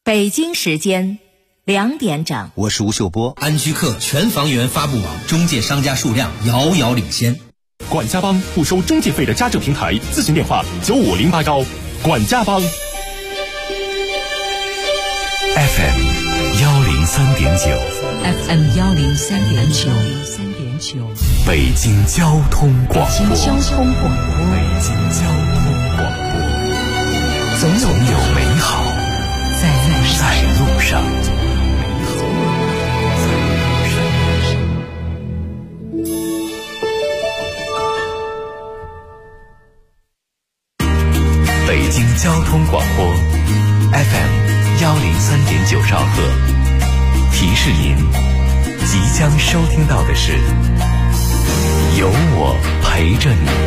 北京时间2点整， 我是吴秀波。 安居客全房源发布网中介商家数量遥遥领先。 管家帮不收中介费的家政平台，咨询电话95081。管家帮 FM 103.9 北京交通广播，总有美好在路上。北京交通广播 FM 103.9兆赫，提示您即将收听到的是有我陪着你。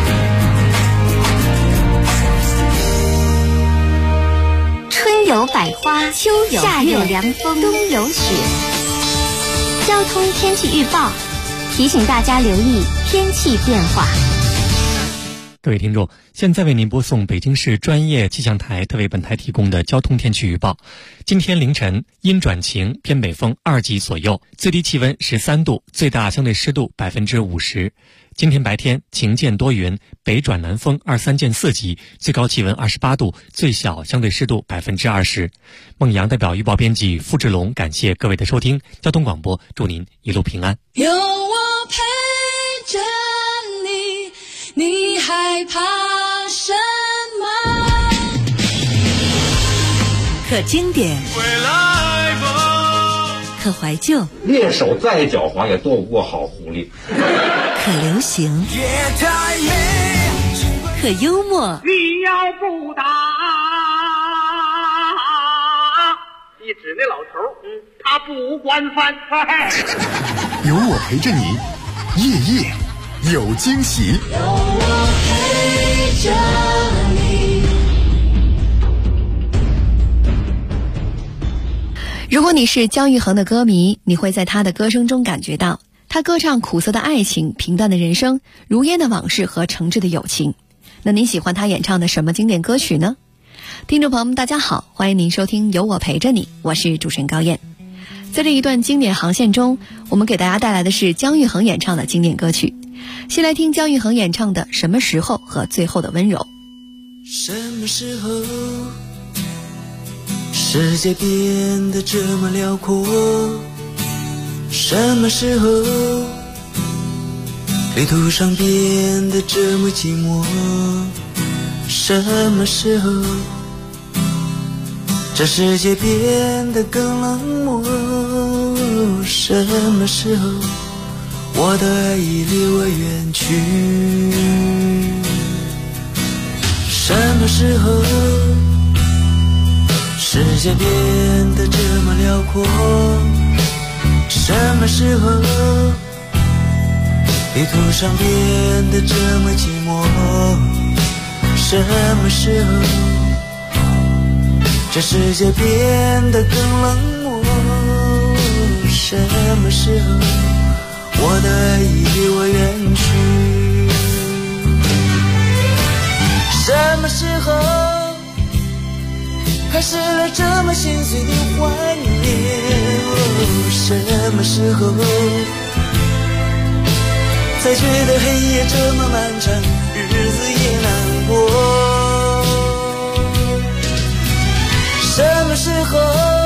春有百花，秋有夏有凉风，冬有雪。交通天气预报提醒大家留意天气变化。 各位听众，现在为您播送北京市专业气象台特为本台提供的交通天气预报。今天凌晨阴转晴，偏北风2级左右，最低气温13度，最大相对湿度50%。今天白天晴间多云，北转南风2、3见4级，最高气温28度，最小相对湿度20%。孟阳代表预报编辑付志龙，感谢各位的收听。交通广播祝您一路平安。 有我陪着你，你害怕什么？ 可经典，可怀旧， 猎手再狡猾也躲不过好狐狸。 可流行，可幽默。 你要不打，一指那老头，他不管饭。 有我陪着你，夜夜有惊喜。 有我陪着你。 如果你是姜育恒的歌迷，你会在他的歌声中感觉到他歌唱苦涩的爱情、平淡的人生、如烟的往事和诚挚的友情。那您喜欢他演唱的什么经典歌曲呢？听众朋友们大家好，欢迎您收听有我陪着你，我是主持人高燕。在这一段经典航线中，我们给大家带来的是姜育恒演唱的经典歌曲。先来听姜育恒演唱的《什么时候》和《最后的温柔》。 什么时候世界变得这么辽阔？什么时候旅途上变得这么寂寞？什么时候这世界变得更冷漠？什么时候我的爱已离我远去？什么时候世界变得这么辽阔？什么时候旅途上变得这么寂寞？什么时候这世界变得更冷漠？什么时候我的爱已离我远去？什么时候开始了这么心碎的怀念？什么时候才觉得黑夜这么漫长，日子也难过？什么时候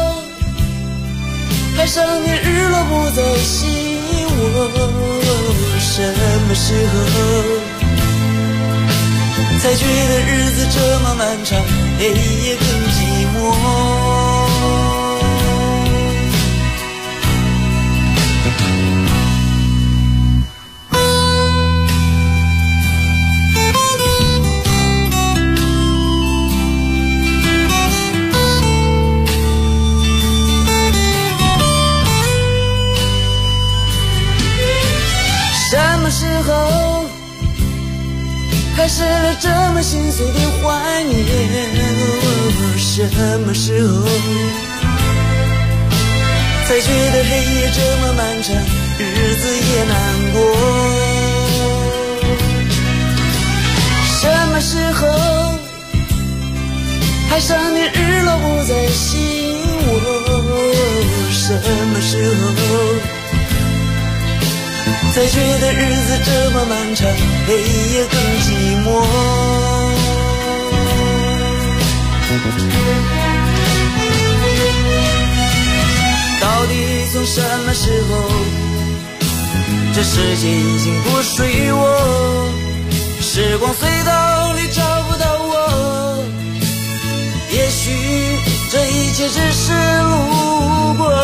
海上的日落不再吸引我？什么时候才觉得日子这么漫长，黑夜更寂寞？什么时候开始了这么心碎的怀念？什么时候才觉得黑夜这么漫长，日子也难过？什么时候海上的日落不再吸才觉得日子这么漫长，黑夜更寂寞。到底从什么时候，这世界已经不属于我？时光隧道里找不到我，也许这一切只是路过。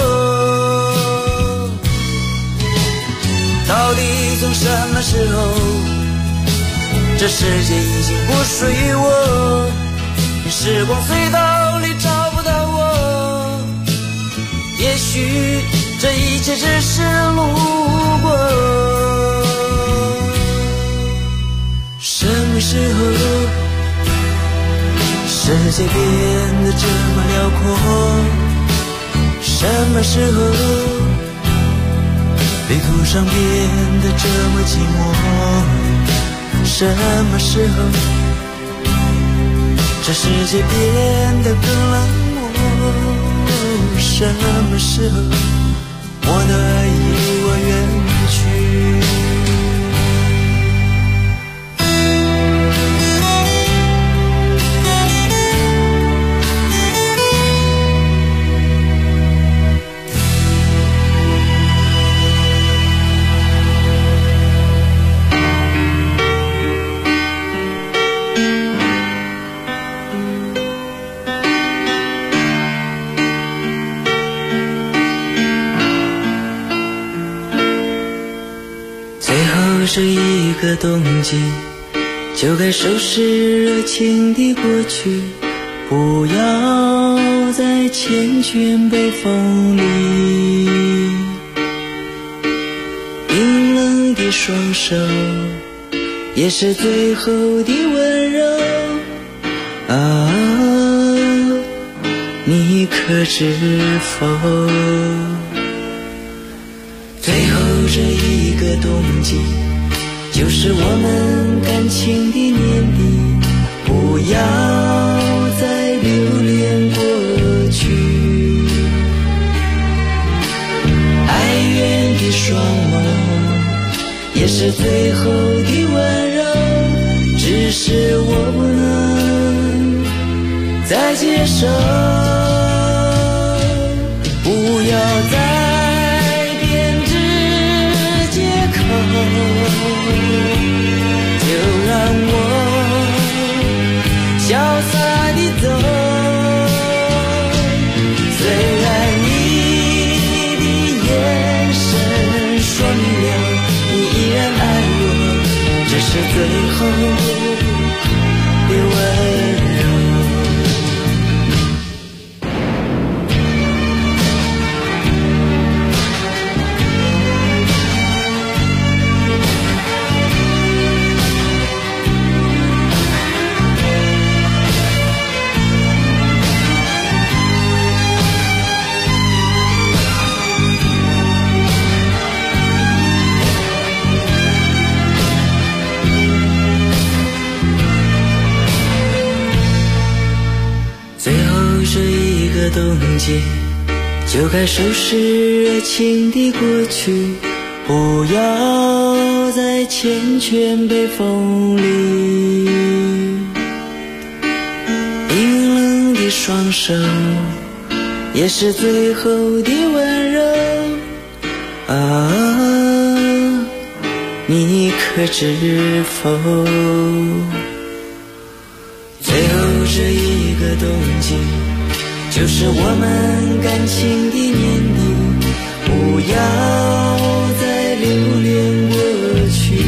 到底从什么时候，这世界已经不属于我？时光隧道里找不到我，也许这一切只是路过。什么时候世界变得这么辽阔？什么时候旅途上变得这么寂寞？什么时候这世界变得更冷漠？什么时候我的爱已我远去？这一个冬季，就该收拾热情的过去，不要再缱绻北风里。冰冷的双手，也是最后的温柔啊，你可知否？最后这一个冬季，就是我们感情的年底，不要再留恋过去。哀怨的双眸，也是最后的温柔，只是我不能再接受。不要再编织借口，就让我潇洒地走。虽然你的眼神说明了你依然爱我，这是最后的温柔。冬季就该收拾热情的过去，不要再缱绻北风里。冰冷的双手，也是最后的温柔啊，你可知否？最后这一个冬季，就是我们感情的年底，不要再留恋过去。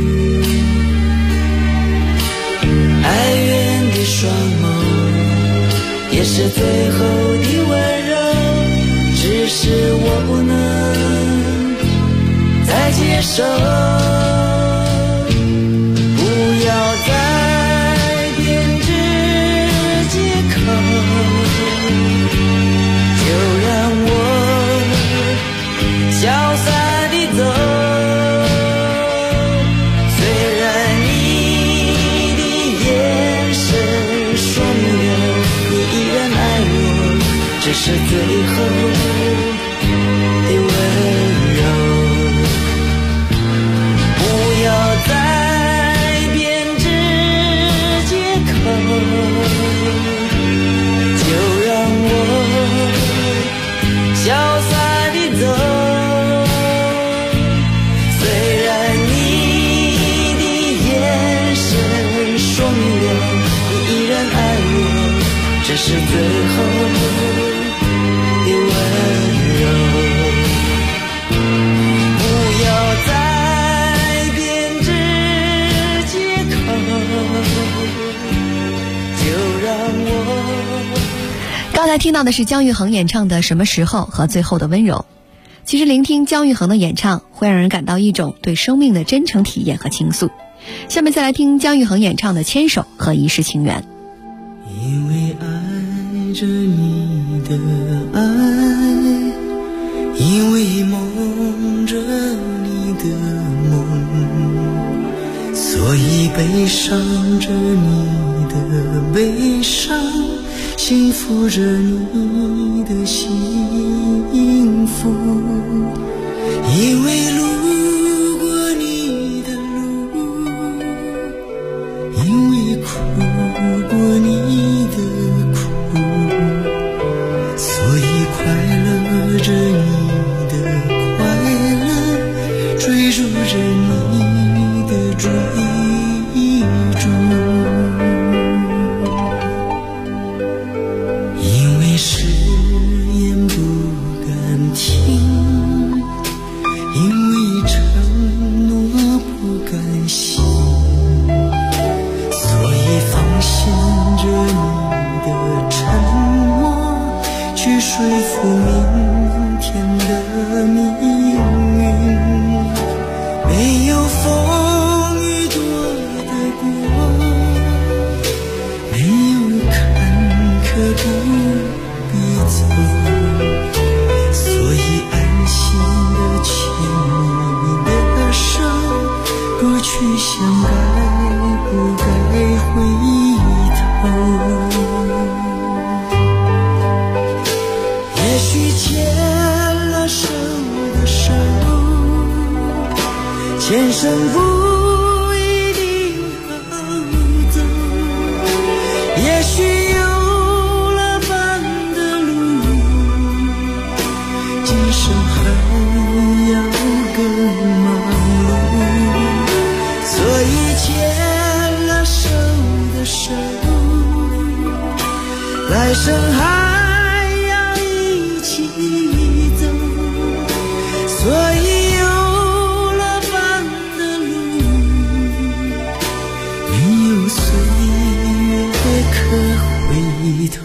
哀怨的双眸，也是最后的温柔，只是我不能再接受。不要再编织借口，潇洒地走。虽然你的眼神说明了你依然爱我，这是最后的温柔。 这是最后的温柔。不要再编织借口，就让我。 刚才听到的是姜育恒演唱的《什么时候》和《最后的温柔》。其实聆听姜育恒的演唱会让人感到一种对生命的真诚体验和倾诉。下面再来听姜育恒演唱的《牵手》和《一世情缘》。 因为爱着你的爱，因为梦着你的梦，所以悲伤着你的悲伤，幸福着你的幸福。因为路过你的路，因为哭过你的苦，所以快乐着你的快乐，追逐着你的追逐。因为誓言不敢听，因为承诺不甘心，所以放心着你的沉默，去说服明天的命运。没有风雨躲得过，没有坎坷不必走，所以安心的牵你的手，不去想该不该回头。也许牵了手的手，前生不一定好走，也许有了伴的路，今生还要更忙碌，所以牵了手的手，来生还要一起走，所以有了伴的路，没有岁月可回头。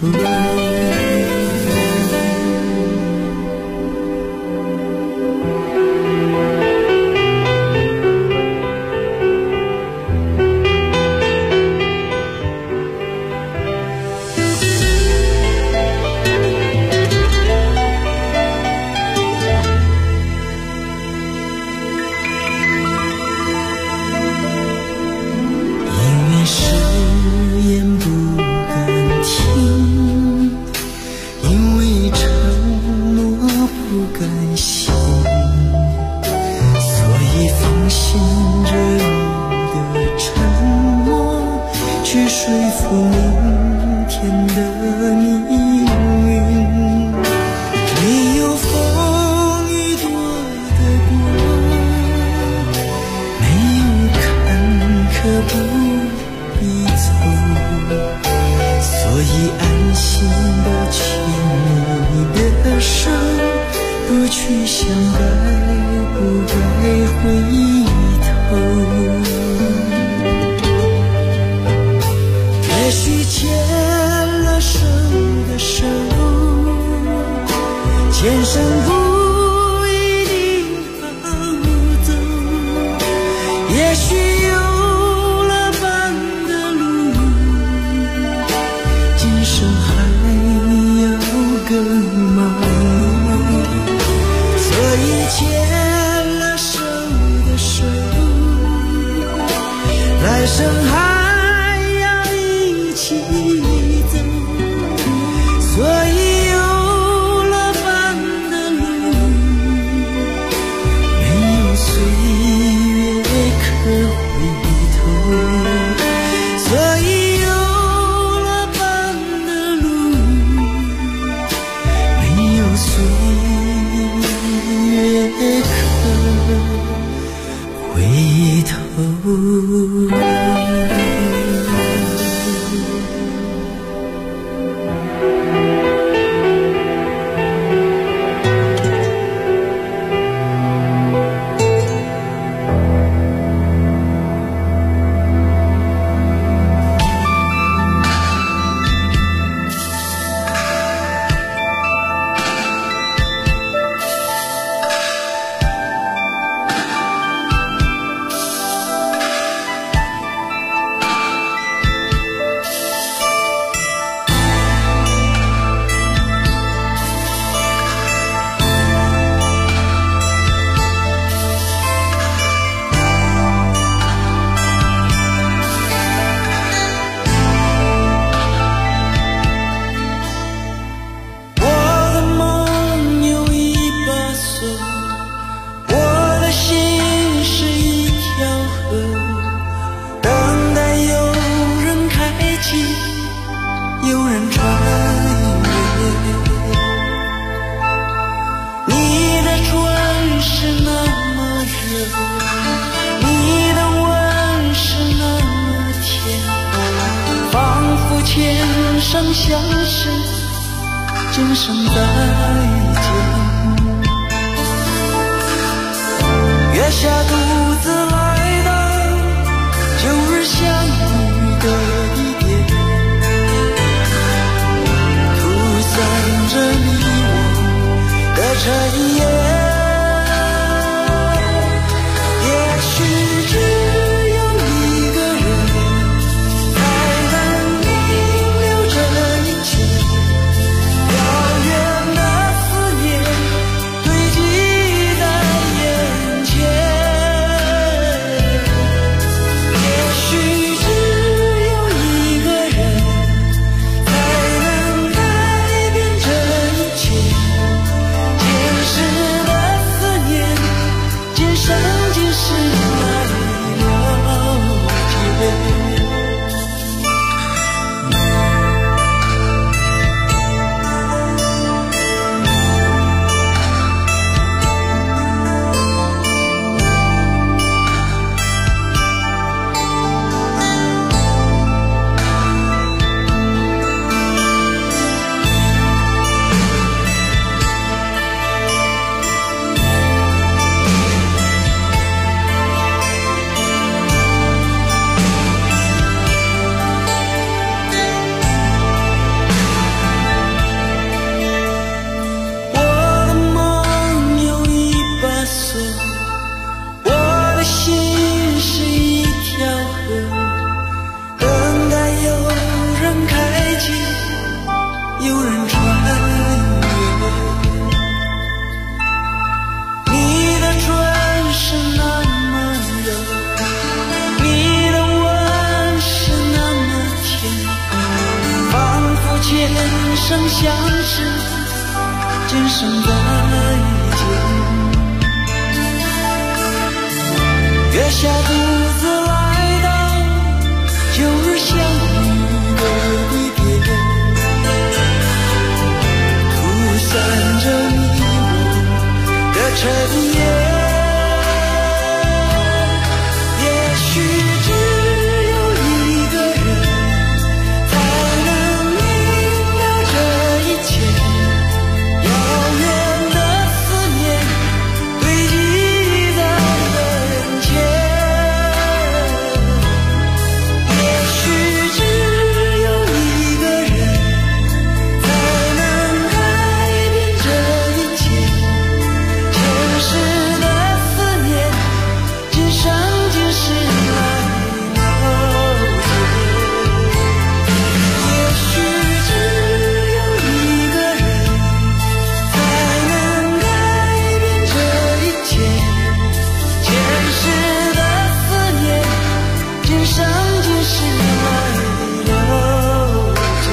回头。 负千生相识，今生再见。月下独自来到旧日相遇的地点，涂散着你我的尘烟。也许只有一个人才能明了这一切，遥远的思念堆积在眼前。也许只有一个人才能改变这一切，前世的思念，今生今世来了解。生相识，今生再见。月下独自来到旧日相遇的地点，涂散着你我的尘烟。也许只有一个人才能明了这一切，遥远的思念堆积在眼前。也许只有一个人才能改变这一切，前世的思念，今生今世来了解。也许只有一个人才能改变这一切，前世的思念，今生今世来了解。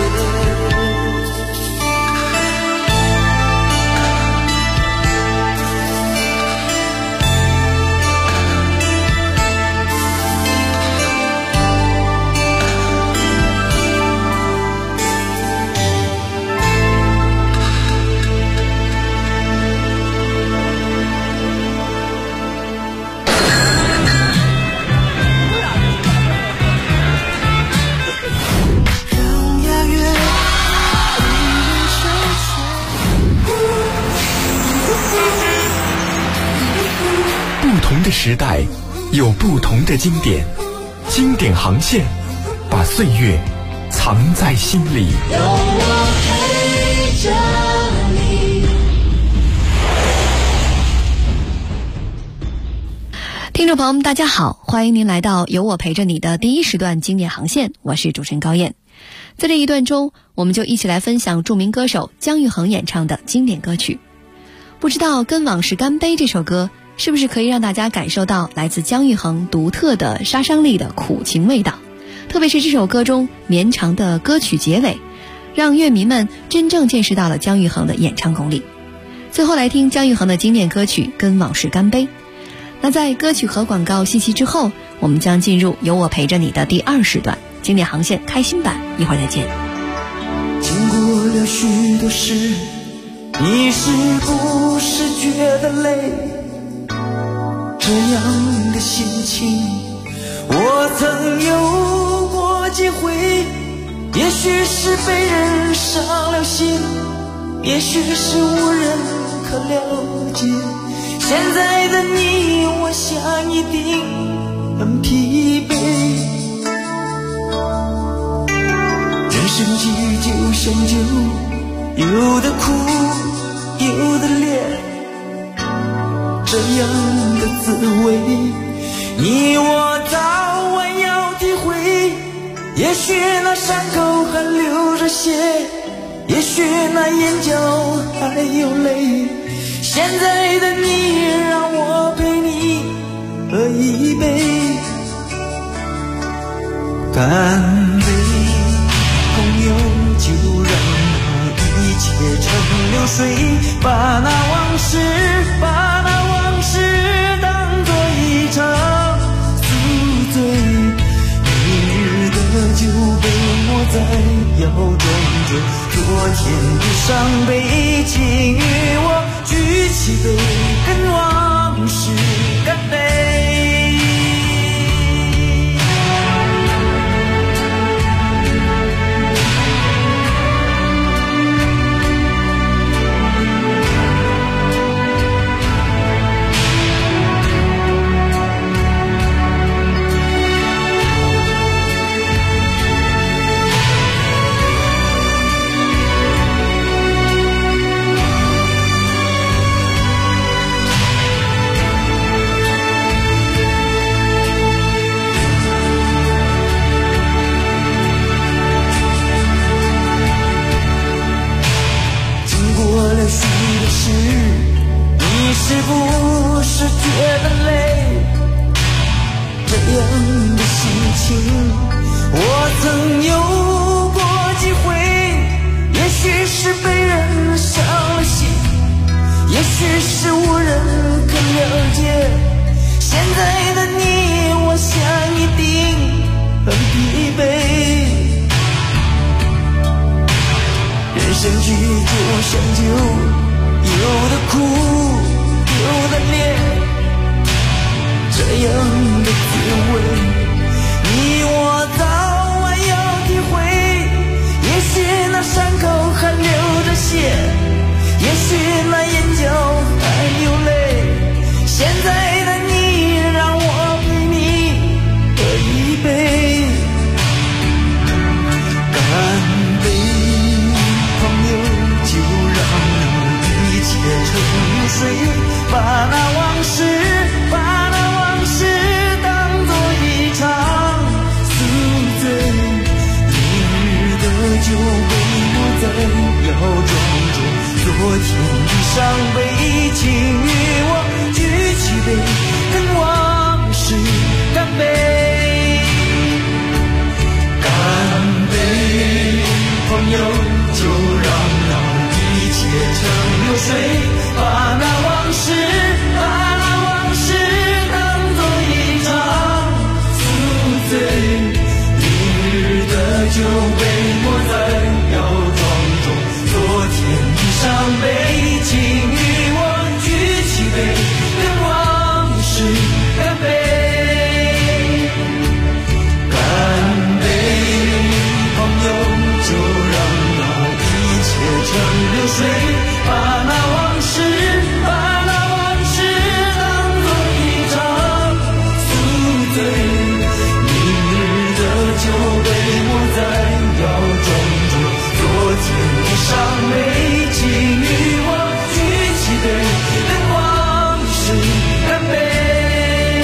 让雅乐令人深不同的时代有不同的经典，经典航线把岁月藏在心里。 有我陪着你。 听众朋友们，大家好，欢迎您来到有我陪着你的第一时段经典航线，我是主持人高燕。在这一段中，我们就一起来分享著名歌手姜育恒演唱的经典歌曲。不知道《跟往事干杯》这首歌是不是可以让大家感受到来自姜育恒独特的杀伤力的苦情味道？特别是这首歌中绵长的歌曲结尾，让乐迷们真正见识到了姜育恒的演唱功力。最后来听姜育恒的经典歌曲《跟往事干杯》。那在歌曲和广告信息之后，我们将进入有我陪着你的第二时段经典航线开心版，一会儿再见。 经过了许多事，你是不是觉得累？这样的心情我曾有过几回，也许许是被人伤了心，也许是无人可了解。现在的你，我想一定很疲惫。人生剧就像酒，有的苦，有的烈，这样的滋味，你我早晚要体会。也许那伤口还流着血，也许那眼角还有泪。现在的你，让我陪你喝一杯，干杯，朋友，就让那一切成流水，把那往事当作一场宿醉。明日的酒被抹在腰装着昨天的伤悲，请与我举起杯，跟往事干杯。是不是觉得累？这样的心情我曾有过几回，也许是被人伤了心，也许是无人可了解。现在的你，我想一定很疲惫。人生剧就像酒，有的苦，有的烈，这样的滋味，你我早晚要体会。也许那伤口还流着血，也许那眼角还有泪。现在的你，让我陪你喝一杯，干杯，朋友，就让那一切成流水，把那往事当作一场宿醉。明日的酒被抹在腰装着昨天的伤悲，请与我举起杯，跟往事干杯。干杯，朋友，就让那一切成流水，把那往事当作一场宿醉。明日的酒被抹在腰装中昨天的伤悲，请与我举起杯，跟往事干杯。干杯，朋友，就让那一切成流水，把那往事当作一场宿醉。明日的酒被抹在腰装着昨天的伤悲，请与我举起杯，跟往事干杯。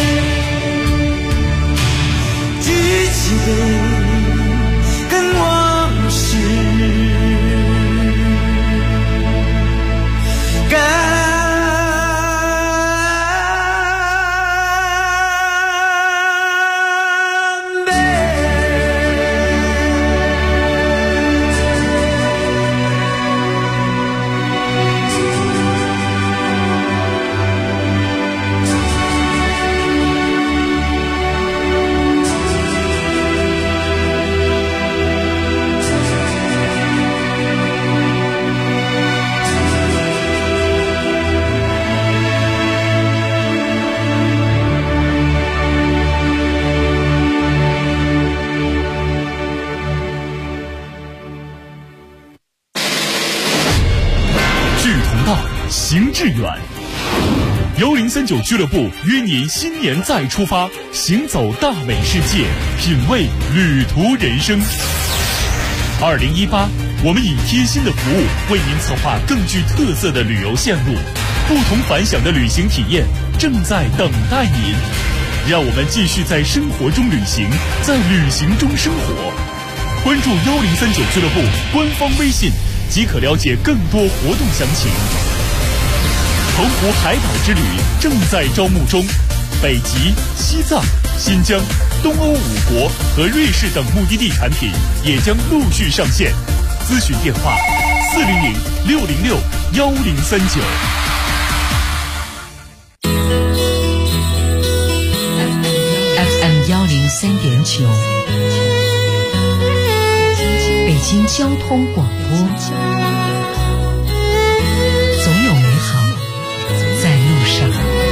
举起杯，跟往事干。 致远。1039俱乐部约您新年再出发，行走大美世界，品味旅途人生。2018，我们以贴心的服务为您策划更具特色的旅游线路，不同凡响的旅行体验正在等待您。让我们继续在生活中旅行，在旅行中生活。关注1039俱乐部官方微信，即可了解更多活动详情。澎湖海岛之旅正在招募中，北极、西藏、新疆、东欧5国和瑞士等目的地产品也将陆续上线。咨询电话400-606-1039。 FM 103.9，北京交通广播，总有美好在路上。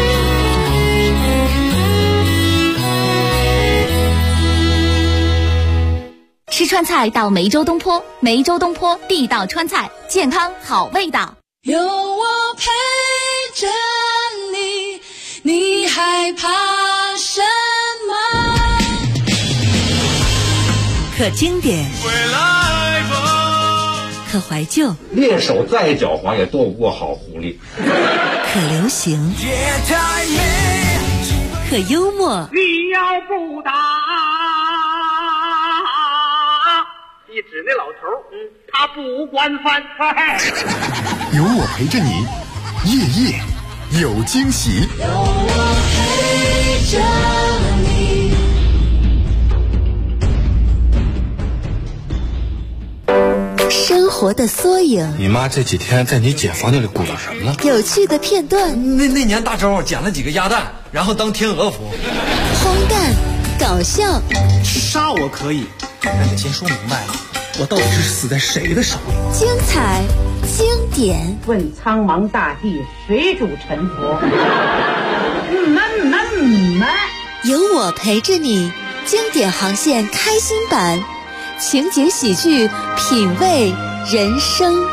吃川菜到梅州东坡，梅州东坡地道川菜，健康好味道。 有我陪着你，你害怕什么？ 可经典，可怀旧， 猎手再狡猾也斗不过好狐狸。 可流行，可幽默。 你要不打，一指那老头，他不惯犯。 有我陪着你，夜夜有惊喜。 有我陪着你。 生活的缩影， 你妈这几天在你姐房间里鼓捣什么呢？ 有趣的片段。 那年大周捡了几个鸭蛋，然后当天鹅服。 荒诞，搞笑。 杀我可以，但得先说明白了，我到底是死在谁的手里？ 精彩，经典。 问苍茫大地，谁主沉浮？ 有我陪着你，经典航线开心版，情景喜剧，品味人生。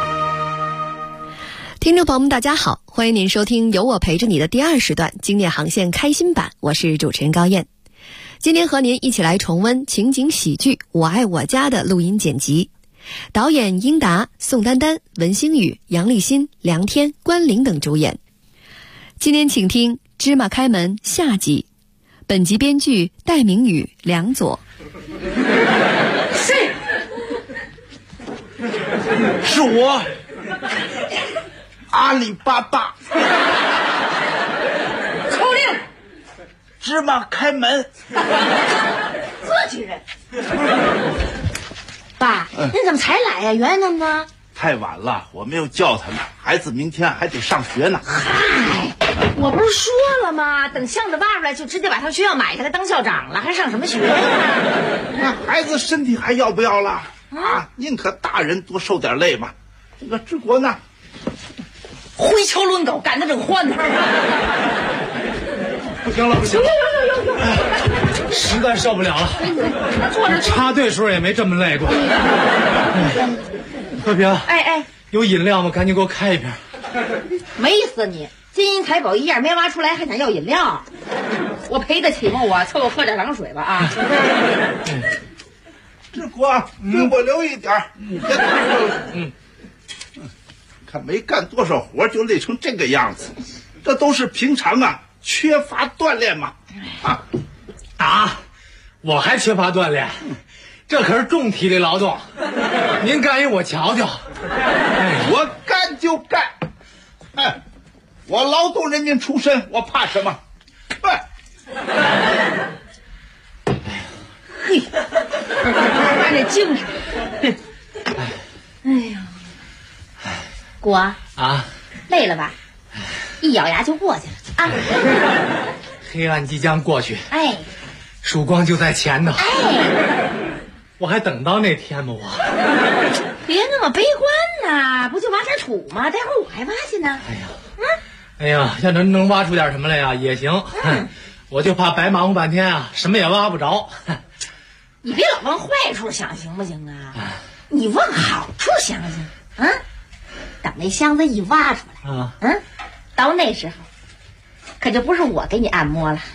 听众朋友们大家好，欢迎您收听有我陪着你的第2时段经典航线开心版，我是主持人高燕。今天和您一起来重温情景喜剧《我爱我家》的录音剪辑，导演英达、宋丹丹、文星宇、杨立新、梁天、关凌等主演。今天请听《芝麻开门》下集，本集编剧戴明宇、梁左。 是我，阿里巴巴。 口令， 芝麻开门。 自己人。爸，你怎么才来呀？原来那么呢？ 太晚了，我没有叫他们，孩子明天还得上学呢。 嗨，我不是说了吗？等巷子挖出来，就直接把他学校买下来当校长了，还上什么学呀？ 那孩子身体还要不要了？宁可大人多受点累嘛。这个治国呢， 挥锹抡狗，赶得正欢呢。 不行了，不行了， 实在受不了了。 坐着插队时候也没这么累过。和平， 哎， 有饮料吗？赶紧给我开一瓶。 没死你！金银财宝一样没挖出来，还想要饮料？我赔得起吗？我凑合喝点凉水吧啊！ 治国给我留一点，别打了。看没干多少活就累成这个样子，这都是平常啊，缺乏锻炼嘛。 我还缺乏锻炼，这可是重体力劳动。您干一我瞧瞧。 我干就干。我劳动人民出身，我怕什么？ 嘿，把这精神。哎呀，果累了吧？一咬牙就过去了啊！ 黑暗即将过去，曙光就在前头。我还等到那天吗？我别那么悲观呐，不就挖点土吗？待会儿我还挖去呢。 哎呀，要能挖出点什么来呀也行。我就怕白忙活半天啊，什么也挖不着。 你别老往坏处想行不行啊？你往好处想想啊！ 等那箱子一挖出来啊，到那时候可就不是我给你按摩了。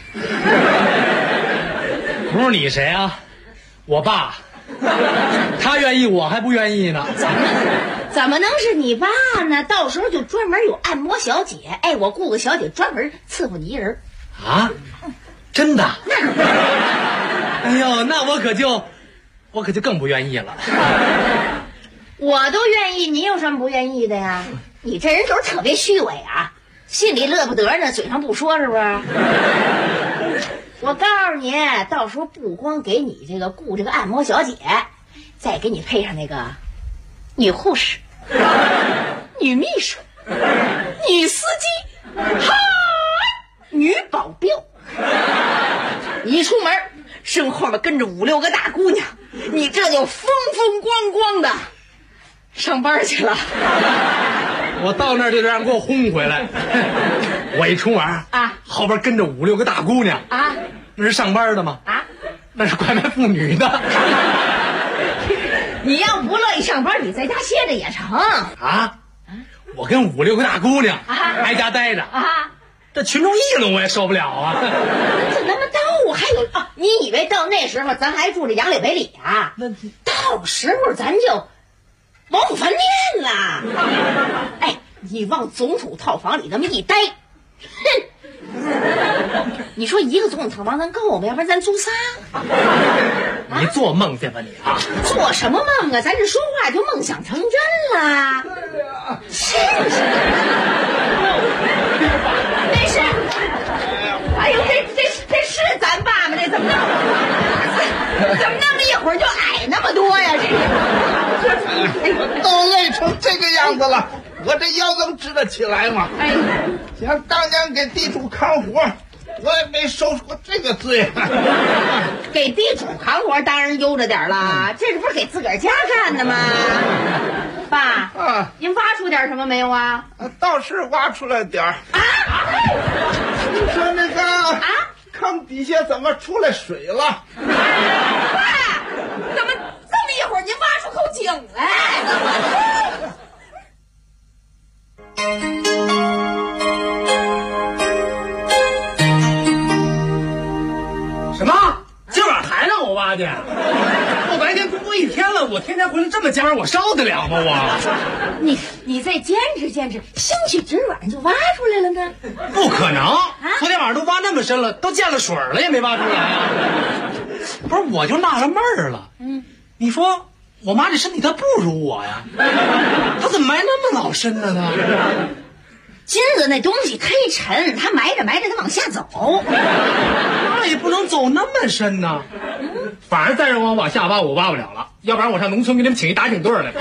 不是你谁啊？我爸，他愿意我还不愿意呢。 怎么能是你爸呢？到时候就专门有按摩小姐，哎，我雇个小姐专门伺候你一人。 啊？真的？哎呦，那我可就更不愿意了。 我都愿意，你有什么不愿意的呀？你这人就是特别虚伪啊，心里乐不得呢，嘴上不说，是不是？我告诉你，到时候不光给你这个雇这个按摩小姐，再给你配上那个女护士、女秘书、女司机，哈，女保镖。你一出门，身后面跟着5、6个大姑娘，你这就风风光光的上班去了。 我到那儿就得让给我轰回来。我一出门啊，后边跟着5、6个大姑娘啊，那是上班的吗？啊，那是拐卖妇女的。 你要不乐意上班，你在家歇着也成啊。我跟5、6个大姑娘挨家待着啊，这群众议论我也受不了啊。 这那么到还有啊？你以为到那时候咱还住着杨柳北里啊？那到时候咱就王府饭店了。哎，你往总统套房里那么一待，哼！你说一个总统套房咱够吗？要不然咱租仨。 你做梦去吧你啊！ 做什么梦啊？咱这说话就梦想成真了。是不是？没事。哎呦，这是咱爸吗？这怎么那么一会儿就矮那么多呀？ 都累成这个样子了，我这腰能直得起来吗？哎，想当年给地主扛活，我也没受过这个罪。 给地主扛活当然悠着点了，这不是给自个儿家干的吗？爸啊，您挖出点什么没有啊？ 倒是挖出来点儿啊。你说那个啊，坑底下怎么出来水了？ 爸，怎么这么一会儿您挖出口井来？ 什么？今晚还让我挖去？我白天工作一天了，我天天回来这么加班，我受得了吗？我， 你再坚持坚持，兴许今晚上就挖出来了呢。 不可能！昨天晚上都挖那么深了，都见了水了，也没挖出来啊！不是，我就纳了闷儿了。你说我妈这身体她不如我呀，她怎么埋那么老深呢？她金子那东西忒沉，它埋着埋着它往下走， 那也不能走那么深呢。反正再让我往下挖，我挖不了了，要不然我上农村给你们请一打井队来。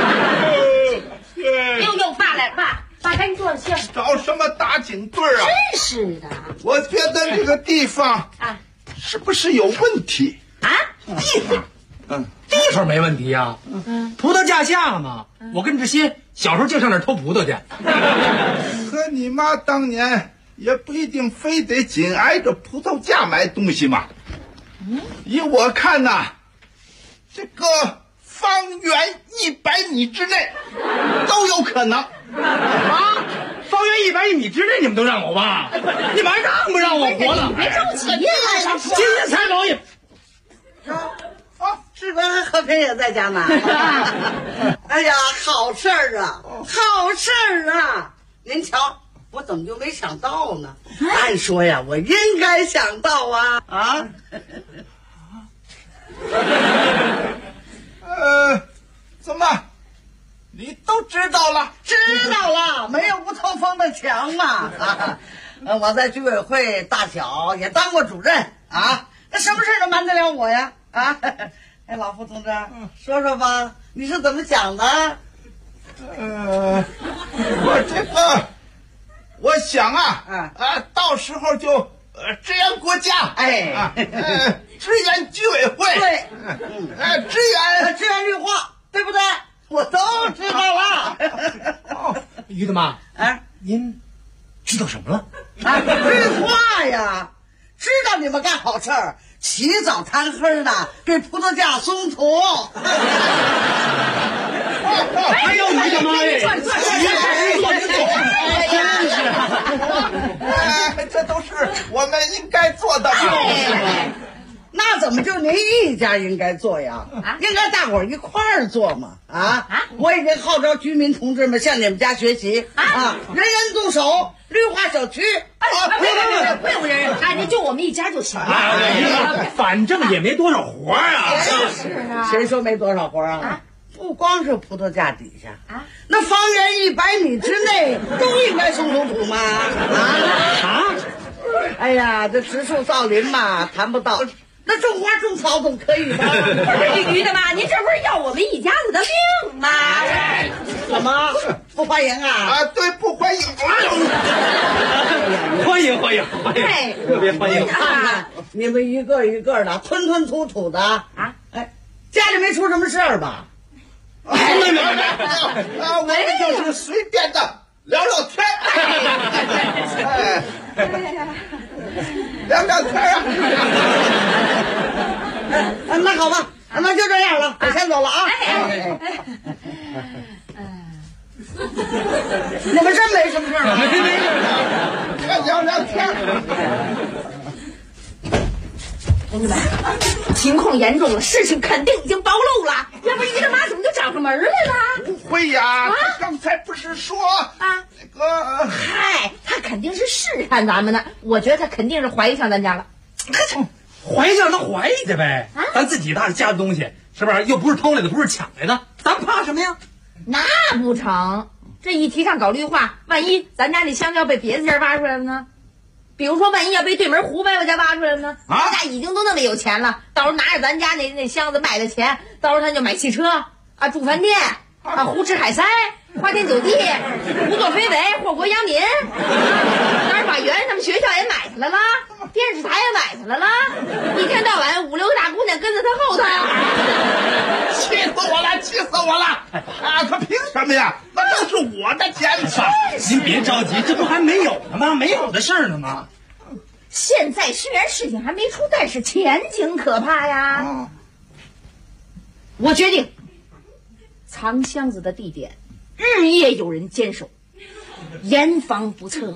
又爸来，爸赶紧坐下。 找什么打井队啊？ 真是的， 我觉得这个地方啊，是不是有问题啊？ 地方，地方没问题啊。葡萄架下嘛，我跟志新小时候就上那儿偷葡萄去。 和你妈当年也不一定非得紧挨着葡萄架买东西嘛。以我看呐，这个方圆100米之内都有可能。 啊，方圆100米之内你们都让我挖，你们还让不让我活了？ 你别着急呀， 今天才老也。 志文和平也在家呢。哎呀，好事儿啊，好事儿啊！您瞧，我怎么就没想到呢？按说呀，我应该想到啊啊！ 怎么？你都知道了？ 知道了，没有不透风的墙嘛。我在居委会大小也当过主任啊，那什么事都瞒得了我呀啊！哎，老傅同志，说说吧，你是怎么想的？ 我想啊，到时候就支援国家，支援居委会， 对， 支援绿化，对不对？我都知道了。 于大妈，您知道什么了？ 绿化呀，知道你们干好事儿。起早贪黑的给葡萄架松土。 哎呦，你的妈呀！ 这都是我们应该做的嘛。 那怎么就您一家应该做呀？应该大伙儿一块儿做嘛！我已经号召居民同志们向你们家学习人人动手绿化小区。 不用人，那就我们一家就行了。 反正也没多少活啊。 就是啊， 谁说没多少活啊？不光是葡萄架底下那方圆100米之内都应该松松土嘛！哎呀，这植树造林嘛，谈不到。那种花种草总可以吧？ 于大妈，您这不是要我们一家子的命吗？ 怎么不欢迎啊？ 对，不欢迎。 欢迎，特别欢迎。 看看你们一个一个的吞吞吐吐的家里没出什么事儿吧？ 我们就是随便的聊聊天。聊聊天那好吧，那就这样了，我先走了啊。你们真没什么事儿吗？ 没聊聊天。 同志们，情况严重了，事情肯定已经暴露了，要不于大妈怎么就找上门来了？ 不会呀，他刚才不是说那个？ 嗨，他肯定是试探咱们的，我觉得他肯定是怀疑上咱家了。 怀疑让他怀疑去呗，咱自己家的东西是不是？又不是偷来的，不是抢来的，咱怕什么呀？ 那不成，这一提倡搞绿化，万一咱家那香蕉被别的家挖出来了呢？比如说，万一要被对门胡伯伯家挖出来了呢？咱家已经都那么有钱了，到时候拿着咱家那箱子卖的钱，到时候他就买汽车住饭店胡吃海塞，花天酒地，胡作非为，祸国殃民。当然把原来他们学校也买下来了，电视台也买下来了，一天到晚5、6个大姑娘跟在他后头。 气死我了！他凭什么呀？那都是我的钱。 您别着急，这不还没有呢吗？没有的事儿呢吗？ 现在虽然事情还没出，但是前景可怕呀。我决定，藏箱子的地点日夜有人坚守，严防不测。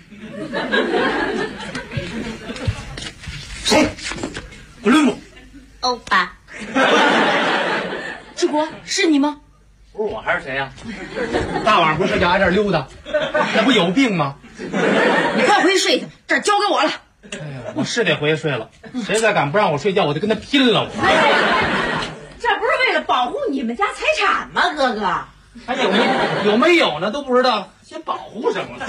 谁？不伦姆。 欧巴。志国，是你吗？ 不是我还是谁呀？大晚上不睡觉，挨这儿溜达，那不有病吗？ 你快回去睡去，这儿交给我了。 哎呀，我是得回去睡了。谁再敢不让我睡觉，我就跟他拼了！ 这不是为了保护你们家财产吗，哥哥？ 还有没有呢？都不知道，先保护什么？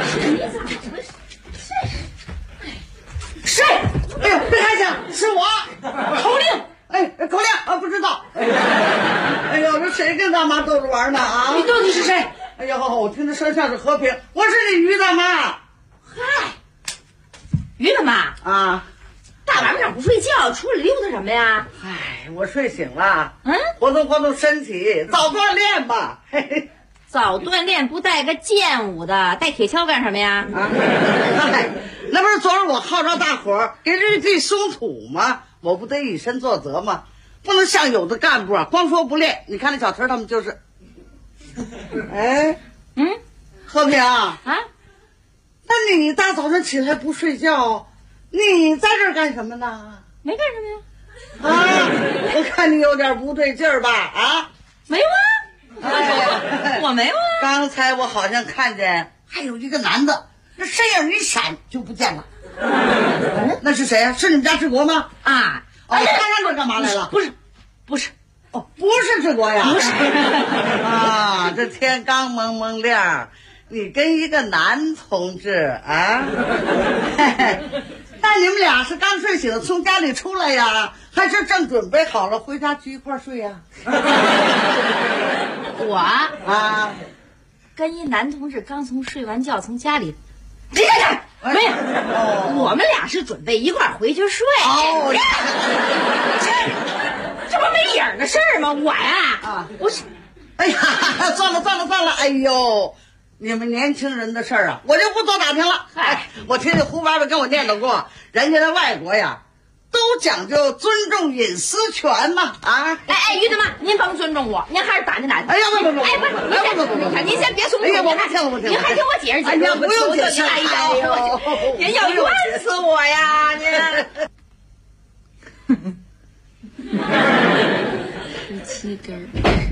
谁？哎呦，别开枪！是我， 口令。 口令不知道。哎呦，这谁跟大妈逗着玩呢啊？ 你到底是谁？ 哎呦，我听着声像是和平，我是你于大妈。 嗨，于大妈啊， 大晚上不睡觉，出来溜达什么呀？ 哎，我睡醒了，活动活动身体，早锻炼吧。嘿嘿， 早锻炼不带个剑舞的，带铁锹干什么呀？ 那不是昨儿我号召大伙儿给绿地松土吗？我不得以身作则吗？不能像有的干部光说不练。你看那小陈他们就是。和平那你大早上起来不睡觉，你在这儿干什么呢？ 没干什么呀。 我看你有点不对劲儿吧？ 没有啊，我没有啊。 刚才我好像看见还有一个男的，这身影一闪就不见了。那是谁呀？是你们家治国吗？ 他上这干嘛来了？ 不是， 不是治国呀。 不是这天刚蒙蒙亮，你跟一个男同志那你们俩是刚睡醒从家里出来呀，还是正准备好了回家去一块睡呀？ 我跟一男同志刚从睡完觉从家里。没有，我们俩是准备一块儿回去睡。这不没影的事儿吗？我呀，我是， 哎呀，算了，哎呦，你们年轻人的事儿我就不多打听了。我听见胡伯伯跟我念叨过，人家在外国呀， 都讲究尊重隐私权嘛啊！ 哎，于大妈，您甭尊重我，您还是打听打听。 哎呀，不， 哎不，您先别松口， 哎呀，我不听了，不听了， 您还听我解释解释。 哎呀，不用解释， 哎呀，您要冤死我呀，您。 17根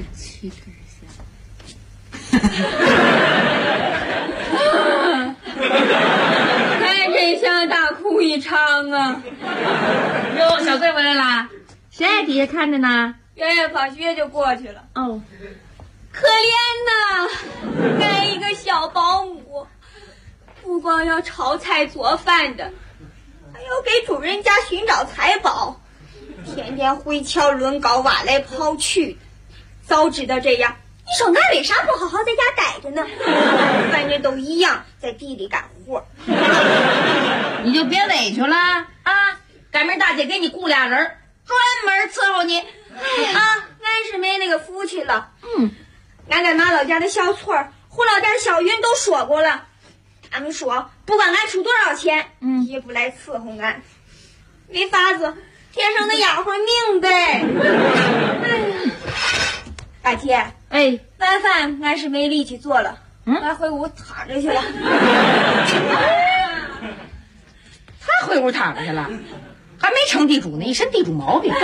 还真想大哭一场啊！ 哟，小队回来啦？谁在底下看着呢？ 圆圆放学就过去了。 哦， 可怜呐，该一个小保姆，不光要炒菜做饭的，还要给主人家寻找财宝，天天回桥抡高挖来刨去。早知道这样，你说俺为啥不好好在家待着呢？反正都一样，在地里干活。 你就别委屈了啊！赶明大姐给你雇俩人，专门伺候你。 哎呀，俺是没那个福气了。俺在马老家的小翠儿、胡老家的小云都说过了，他们说不管俺出多少钱，也不来伺候俺。没法子，天生的养活命呗。哎呀，大姐， 哎， 晚饭俺是没力气做了，俺回屋躺着去了。 他回屋躺着去了，还没成地主呢，一身地主毛病。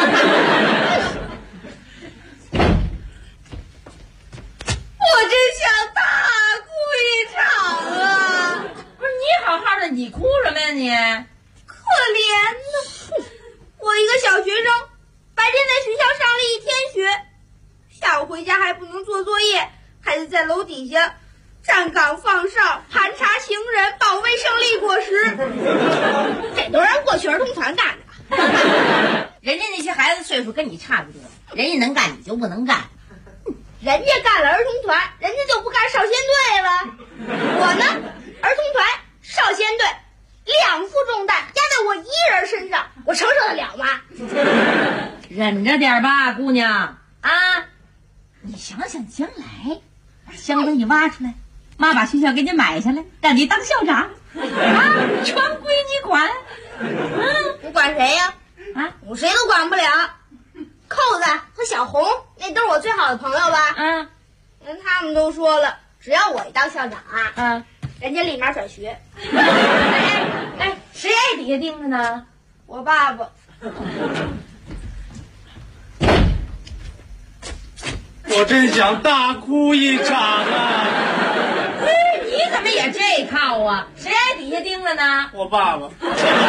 我真想大哭一场啊！ 不是你好好的，你哭什么呀你？ 可怜呐！我一个小学生，白天在学校上了一天学，下午回家还不能做作业，还得在楼底下站岗放哨、盘查行人、保卫胜利果实。这都让过去儿童团干的。 人家那些孩子岁数跟你差不多，人家能干你就不能干。 人家干了儿童团，人家就不干少先队了。我呢，儿童团、少先队两负重担压在我一人身上，我承受得了吗？ 忍着点吧，姑娘啊！你想想将来，把箱子一挖出来，妈把学校给你买下来，让你当校长啊，全归你管。 你管谁呀？我谁都管不了。扣子和小红那都是我最好的朋友吧？他们都说了，只要我一当校长人家立马转学。 哎，谁挨底下盯着呢？ 我爸爸。 我真想大哭一场啊！ 你怎么也这套啊？谁挨底下盯着呢？ 我爸爸。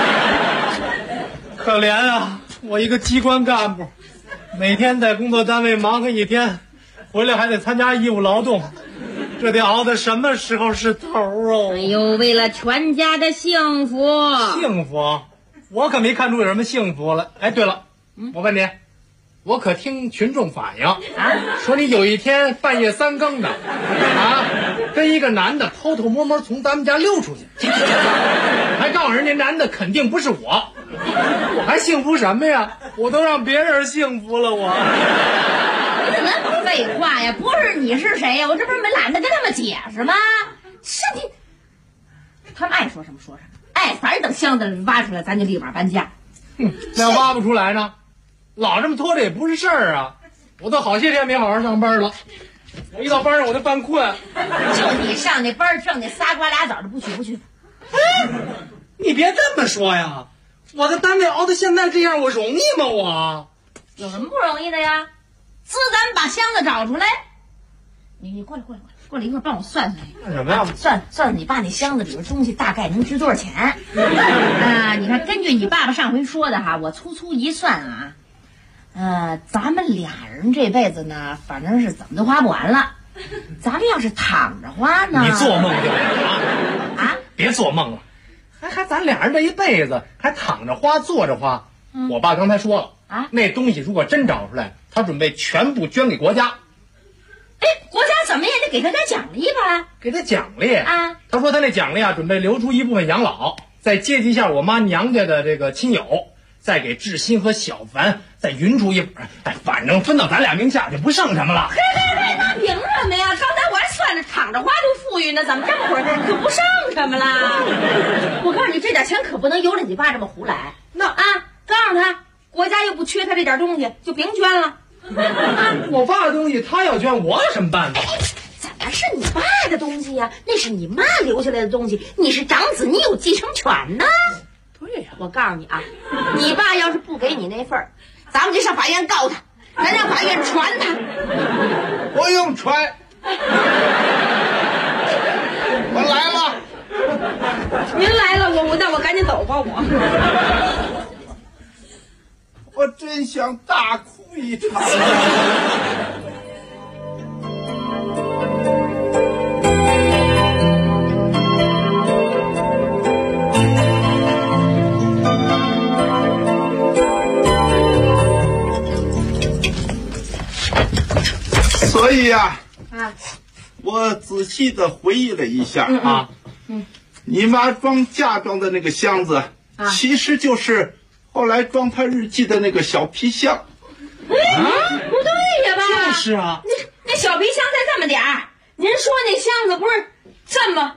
可怜啊，我一个机关干部，每天在工作单位忙活一天，回来还得参加义务劳动，这得熬到什么时候是头哦？ 哎呦，为了全家的幸福， 幸福，我可没看出有什么幸福了。哎，对了，我问你，我可听群众反映说你有一天半夜3更的跟一个男的偷偷摸摸从咱们家溜出去，还告诉人家男的肯定不是我还幸福什么呀？我都让别人幸福了，我。 你怎么废话呀？不是你是谁呀？我这不是没懒得跟他们解释吗？是你，他们爱说什么说什么。哎，反正等箱子挖出来，咱就立马搬家。 那要挖不出来呢？老这么拖着也不是事儿啊！我都好些天没好好上班了，我一到班上我就犯困。 就你上那班挣那仨瓜俩枣的，不去。 你别这么说呀！我在单位熬到现在这样，我容易吗？我有什么不容易的呀？自咱把箱子找出来。你过来，一会儿帮我算算。 干什么呀？ 算你爸那箱子里边东西大概能值多少钱？你看，根据你爸爸上回说的哈，我粗粗一算咱们俩人这辈子呢，反正是怎么都花不完了。咱们要是躺着花呢？ 你做梦去吧！别做梦了，还咱俩人这一辈子还躺着花坐着花。我爸刚才说了那东西如果真找出来，他准备全部捐给国家。 哎，国家怎么也得给他点奖励吧？ 给他奖励他说他那奖励准备留出一部分养老，再接济一下我妈娘家的这个亲友，再给志新和小凡再匀出一本。反正分到咱俩名下就不剩什么了。 嘿，那凭什么呀？刚才我还算着躺着花就富裕呢，怎么这么会儿可不剩什么了？我告诉你，这点钱可不能由着你爸这么胡来。告诉他，国家又不缺他这点东西，就别捐了。 我爸的东西他要捐，我有什么办法？ 怎么是你爸的东西呀？那是你妈留下来的东西，你是长子，你有继承权呢。 对呀， 我告诉你啊，你爸要是不给你那份儿，咱们就上法院告他，咱让法院传他。 不用传，我来了。 您来了，那我赶紧走吧， 我真想大哭一场。所以呀，我仔细的回忆了一下啊，你妈装嫁妆的那个箱子，其实就是后来装她日记的那个小皮箱。 不对呀吧？ 就是啊， 那小皮箱才这么点儿，您说那箱子不是这么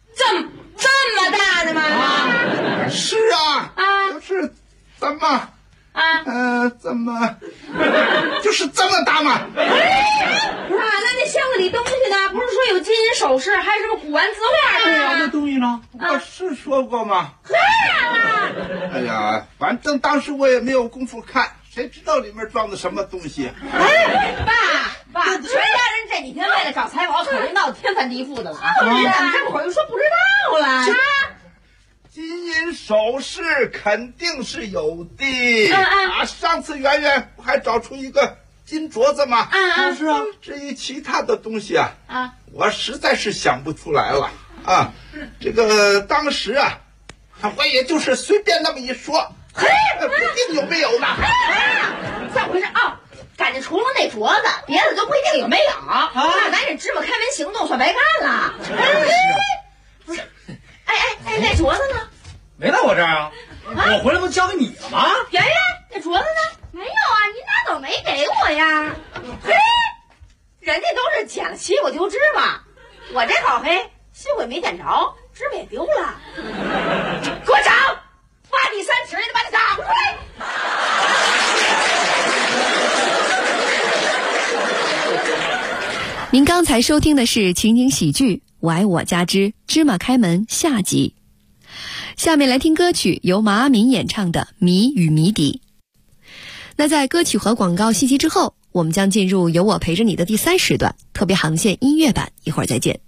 大的吗？ 是啊，就是怎么怎么就是这么大嘛？ 那箱子里东西呢？不是说有金银首饰，还有什么古玩资料对呀，那东西呢？ 我是说过吗？哎呀，反正当时我也没有功夫看，谁知道里面装的什么东西？ 爸，全家人这几天为了找财宝，可能闹得天翻地覆的了啊！怎么这会儿又说不知道了？ 金银首饰肯定是有的上次圆圆还找出一个金镯子吗？ 是啊。 至于其他的东西我实在是想不出来了这个当时我也就是随便那么一说，不定有没有呢。 咋回事感觉除了那镯子，别的都不一定有没有那咱这芝麻开门行动算白干了。不是，那镯子呢？ 没在我这儿啊！我回来不交给你了吗？ 圆圆，那镯子呢？ 没有啊，你拿走没给我呀？ 人家都是捡了西瓜丢芝麻，我这好黑，西瓜没捡着，芝麻也丢了。给我找，挖地3尺也得把它找出来。 您刚才收听的是情景喜剧《我爱我家之芝麻开门》下集。下面来听歌曲，由马阿敏演唱的《谜与谜底》。那在歌曲和广告信息之后，我们将进入由我陪着你的第3时段特别航线音乐版，一会儿再见。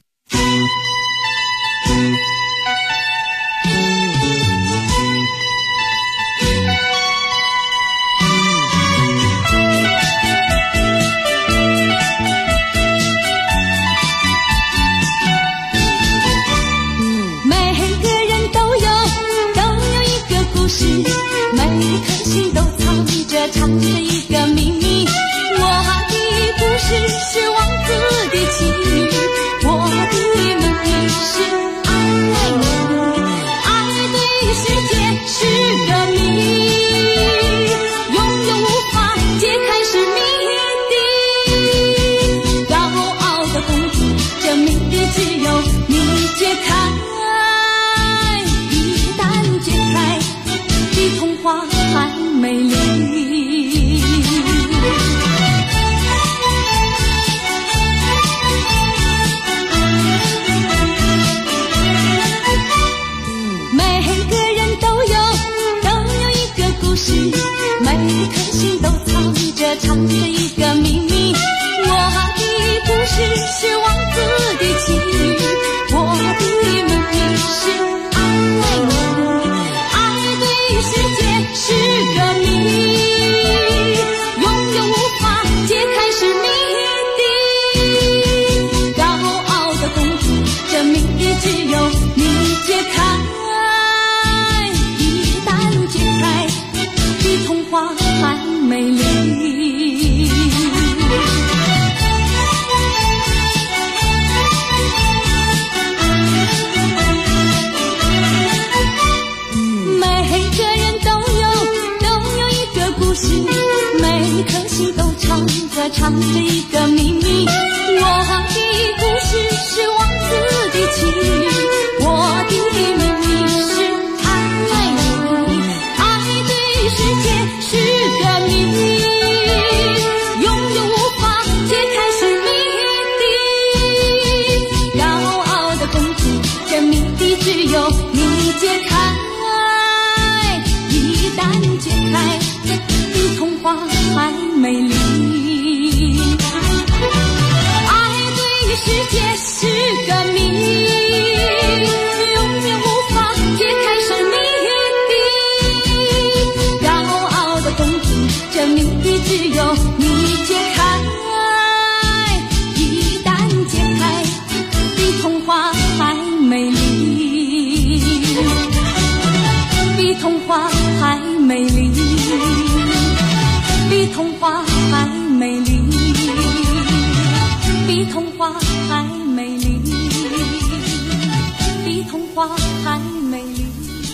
藏着一个秘密，我的故事是王子的奇遇，我的秘密是爱，爱的世界是个谜，永远无法解开是谜底，高傲的公主，这谜底只有你解开，一旦解开，比童话还美丽。藏着一个秘密，我的故事是王子的奇遇，我的秘密是爱的世界是个谜，永远无法解开是谜底，高傲的公主，这谜底只有你解开，一旦解开，比童话还美丽。藏着一个秘密，我的故事是王子的奇遇，我的秘密是爱的世界花还美丽。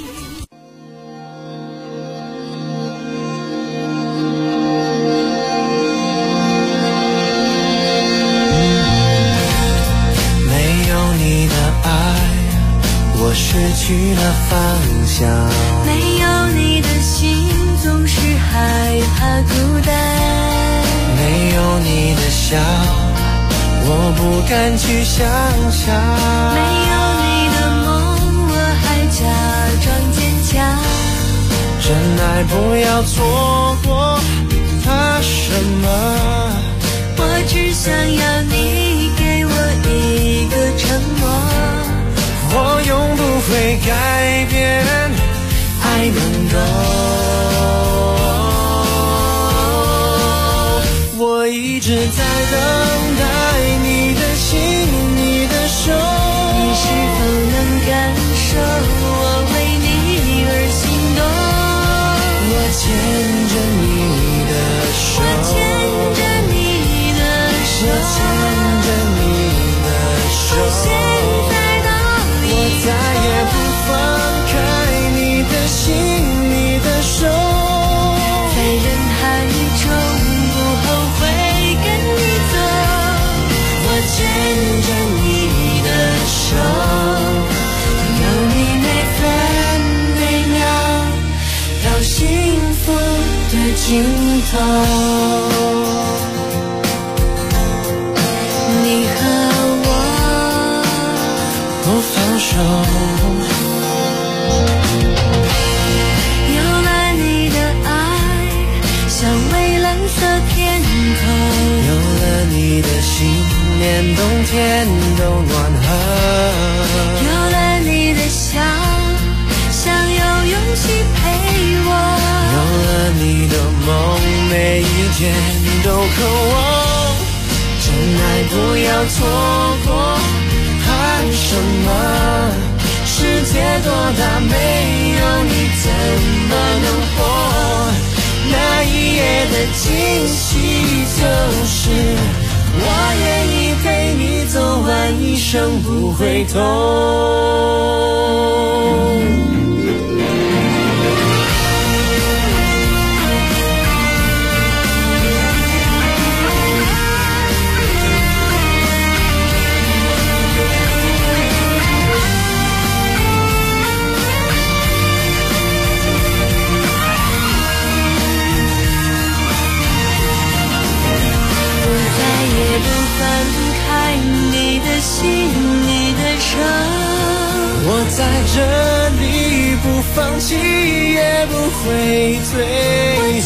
没有你的爱，我失去了方向。 没有你的心，总是害怕孤单。 没有你的笑，我不敢去想象。 没有你的梦，我还假装坚强。 真爱不要错过，怕什么？ 我只想要你给我一个承诺， 我永不会改变，爱能够。我一直在等待你的心，你的手， 你是否能感受我为你而心动？ 我牵着你的手， 我牵着你的手， 我牵着你的手， 从现在到以后， 我再也不放开你的心，你的手， 在人海中不后悔跟你走。我牵着你的手，有你每分每秒，到幸福的尽头。你和我不放手。 有了你的爱，像蔚蓝色天空。 有了你的心，连冬天都暖和。 有了你的笑，想有勇气陪我。 有了你的梦，每一天都渴望。真爱不要错过，怕什么？世界多大，没有你怎么能活？那一夜的惊喜就是我愿意陪你走完一生不回头。我在这里不放弃，也不会退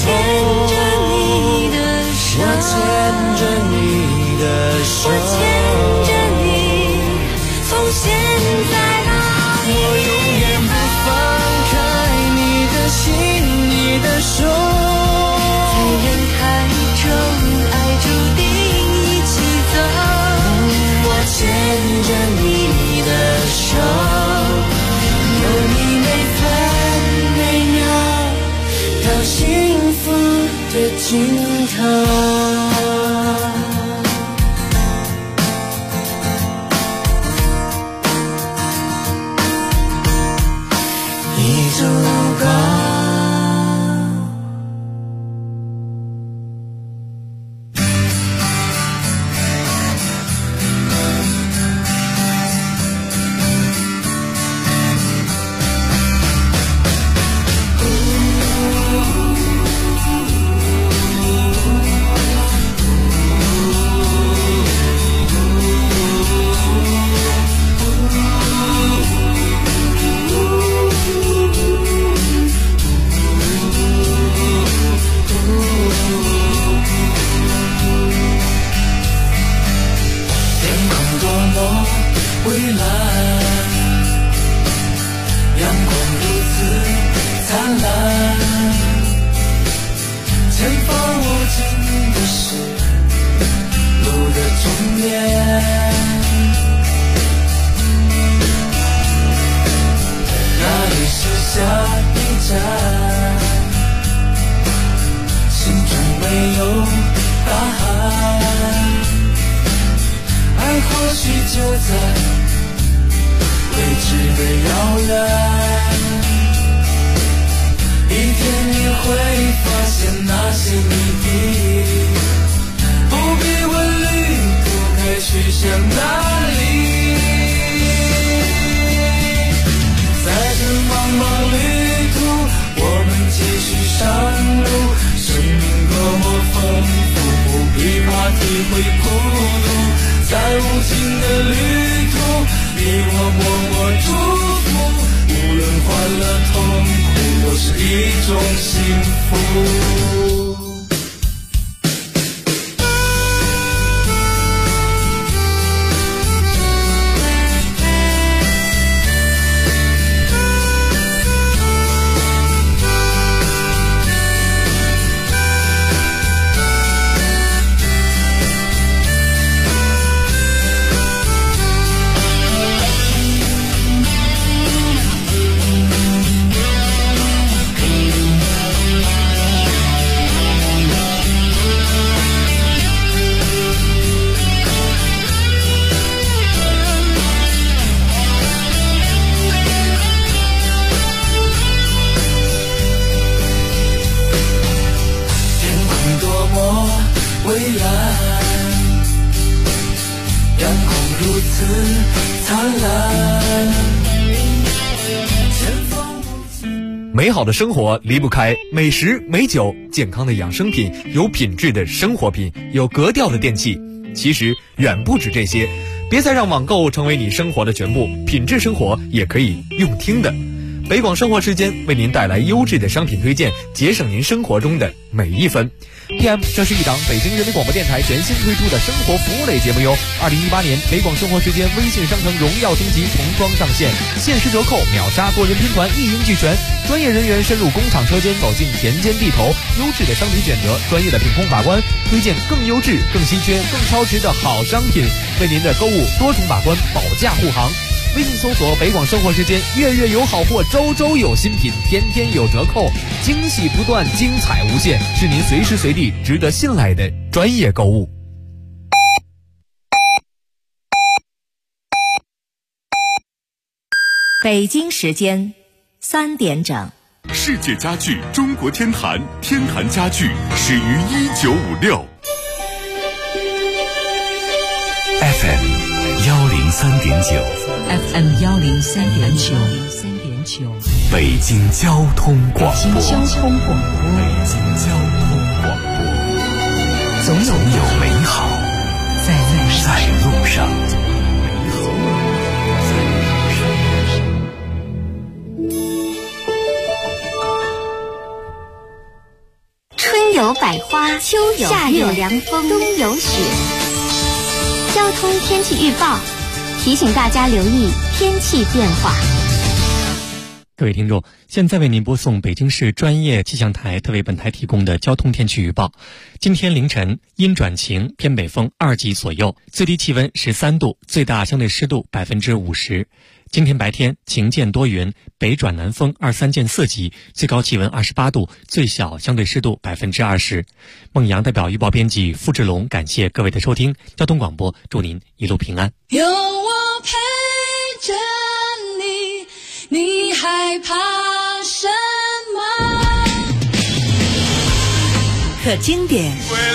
后。我牵着你的手， 我牵着你，从现在到以后， 我永远不放开你的心，你的手。 在人海中，爱注定一起走。 我牵着你的手，有你每分每秒，到幸福的尽头。已足够。就在未知的遥你会孤独，在无尽的旅途，你我默默祝福，无论欢乐痛苦，都是一种幸福。 美好的生活离不开美食、美酒、健康的养生品、有品质的生活品、有格调的电器。其实远不止这些，别再让网购成为你生活的全部，品质生活也可以用听的。北广生活时间为您带来优质的商品推荐，节省您生活中的每一分。PM， 这是一档北京人民广播电台全新推出的生活服务类节目哟。2018年北广生活时间微信商城荣耀升级重装上线，限时折扣、秒杀、多人拼团一应俱全，专业人员深入工厂车间，走进田间地头，优质的商品选择，专业的品控把关，推荐更优质、更稀缺、更超值的好商品，为您的购物多重把关，保驾护航。微信搜索北广生活时间，月月有好货，周周有新品，天天有折扣，惊喜不断，精彩无限，是您随时随地值得信赖的专业购物。 北京时间3点整。 世界家具中国天坛，天坛家具始于1956。 FM 103.9 FM 103.9， 北京交通广播。 北京交通广播，总有美好在路上。 春有百花，秋有夏有凉风，冬有雪。交通天气预报提醒大家留意天气变化。 各位听众，现在为您播送北京市专业气象台特为本台提供的交通天气预报。今天凌晨阴转晴，偏北风2级左右，最低气温13度，最大相对湿度50%。今天白天晴间多云，北转南风2、3见4级，最高气温28度，最小相对湿度20%。孟阳代表预报编辑付志龙，感谢各位的收听。交通广播，祝您一路平安。 有我陪着你，你害怕什么？ 可经典，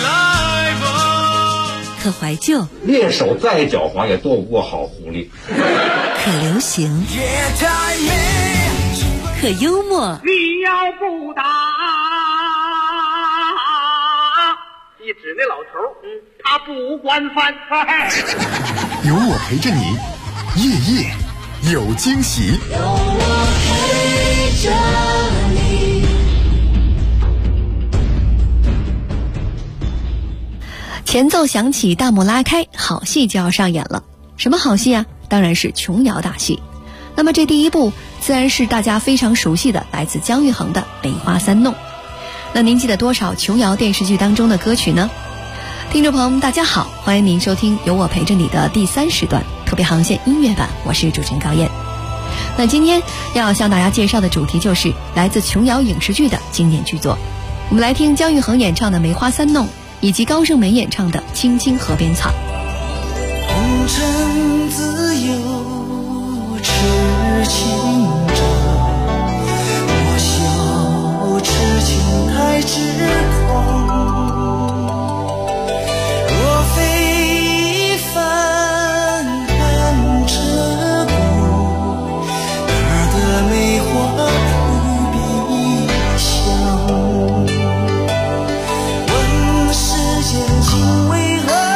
可怀旧， 猎手再狡猾也斗不过好狐狸。 可流行，可幽默。 你要不打，一指那老头，他不管饭。 有我陪着你，夜夜有惊喜。 有我陪着你。 前奏响起，大幕拉开，好戏就要上演了。什么好戏啊？当然是琼瑶大戏。那么这第一部自然是大家非常熟悉的，来自姜育恒的《梅花三弄》。那您记得多少琼瑶电视剧当中的歌曲呢？听众朋友们大家好，欢迎您收听有我陪着你的第3时段特别航线音乐版，我是主持人高燕。那今天要向大家介绍的主题就是来自琼瑶影视剧的经典剧作。我们来听姜育恒演唱的《梅花三弄》，以及高胜美演唱的《青青河边草》。 红尘自有痴情者，多笑痴情太痴狂。若非翻看这故，哪得梅花扑鼻香？问世间情为何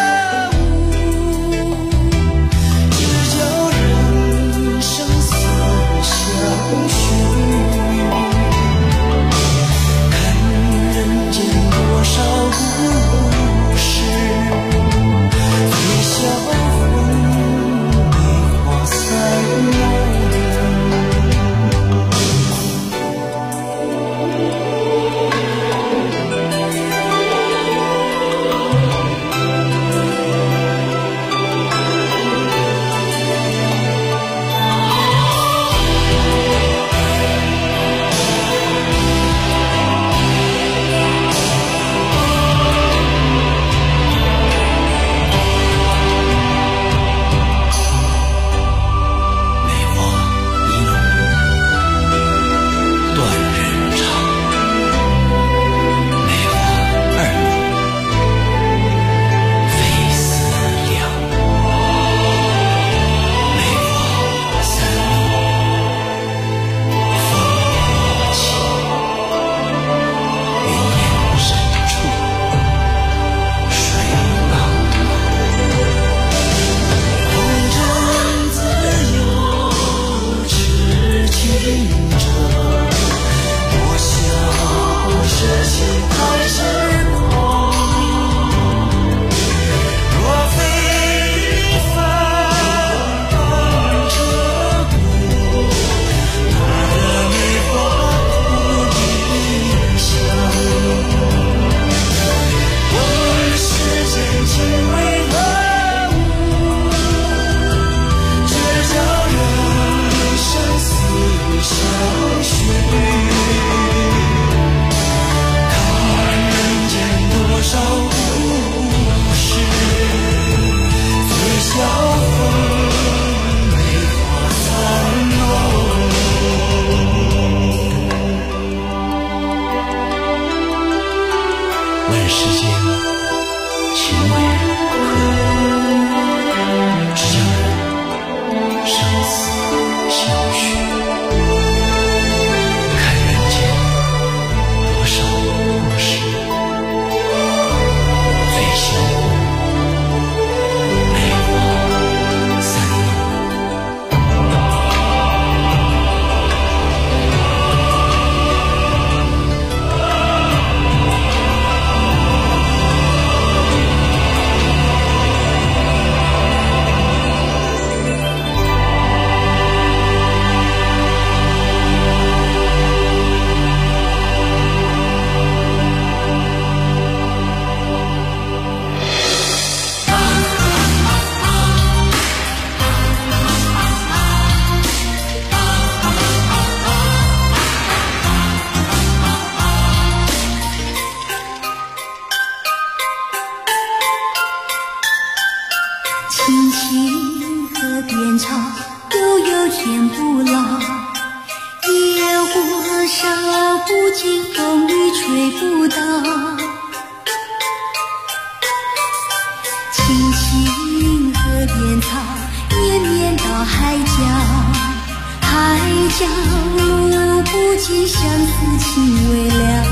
青青河边草，悠悠天不老。野火烧不尽，风雨吹不倒。青青河边草，绵绵到海角。海角路不尽，相思情未了。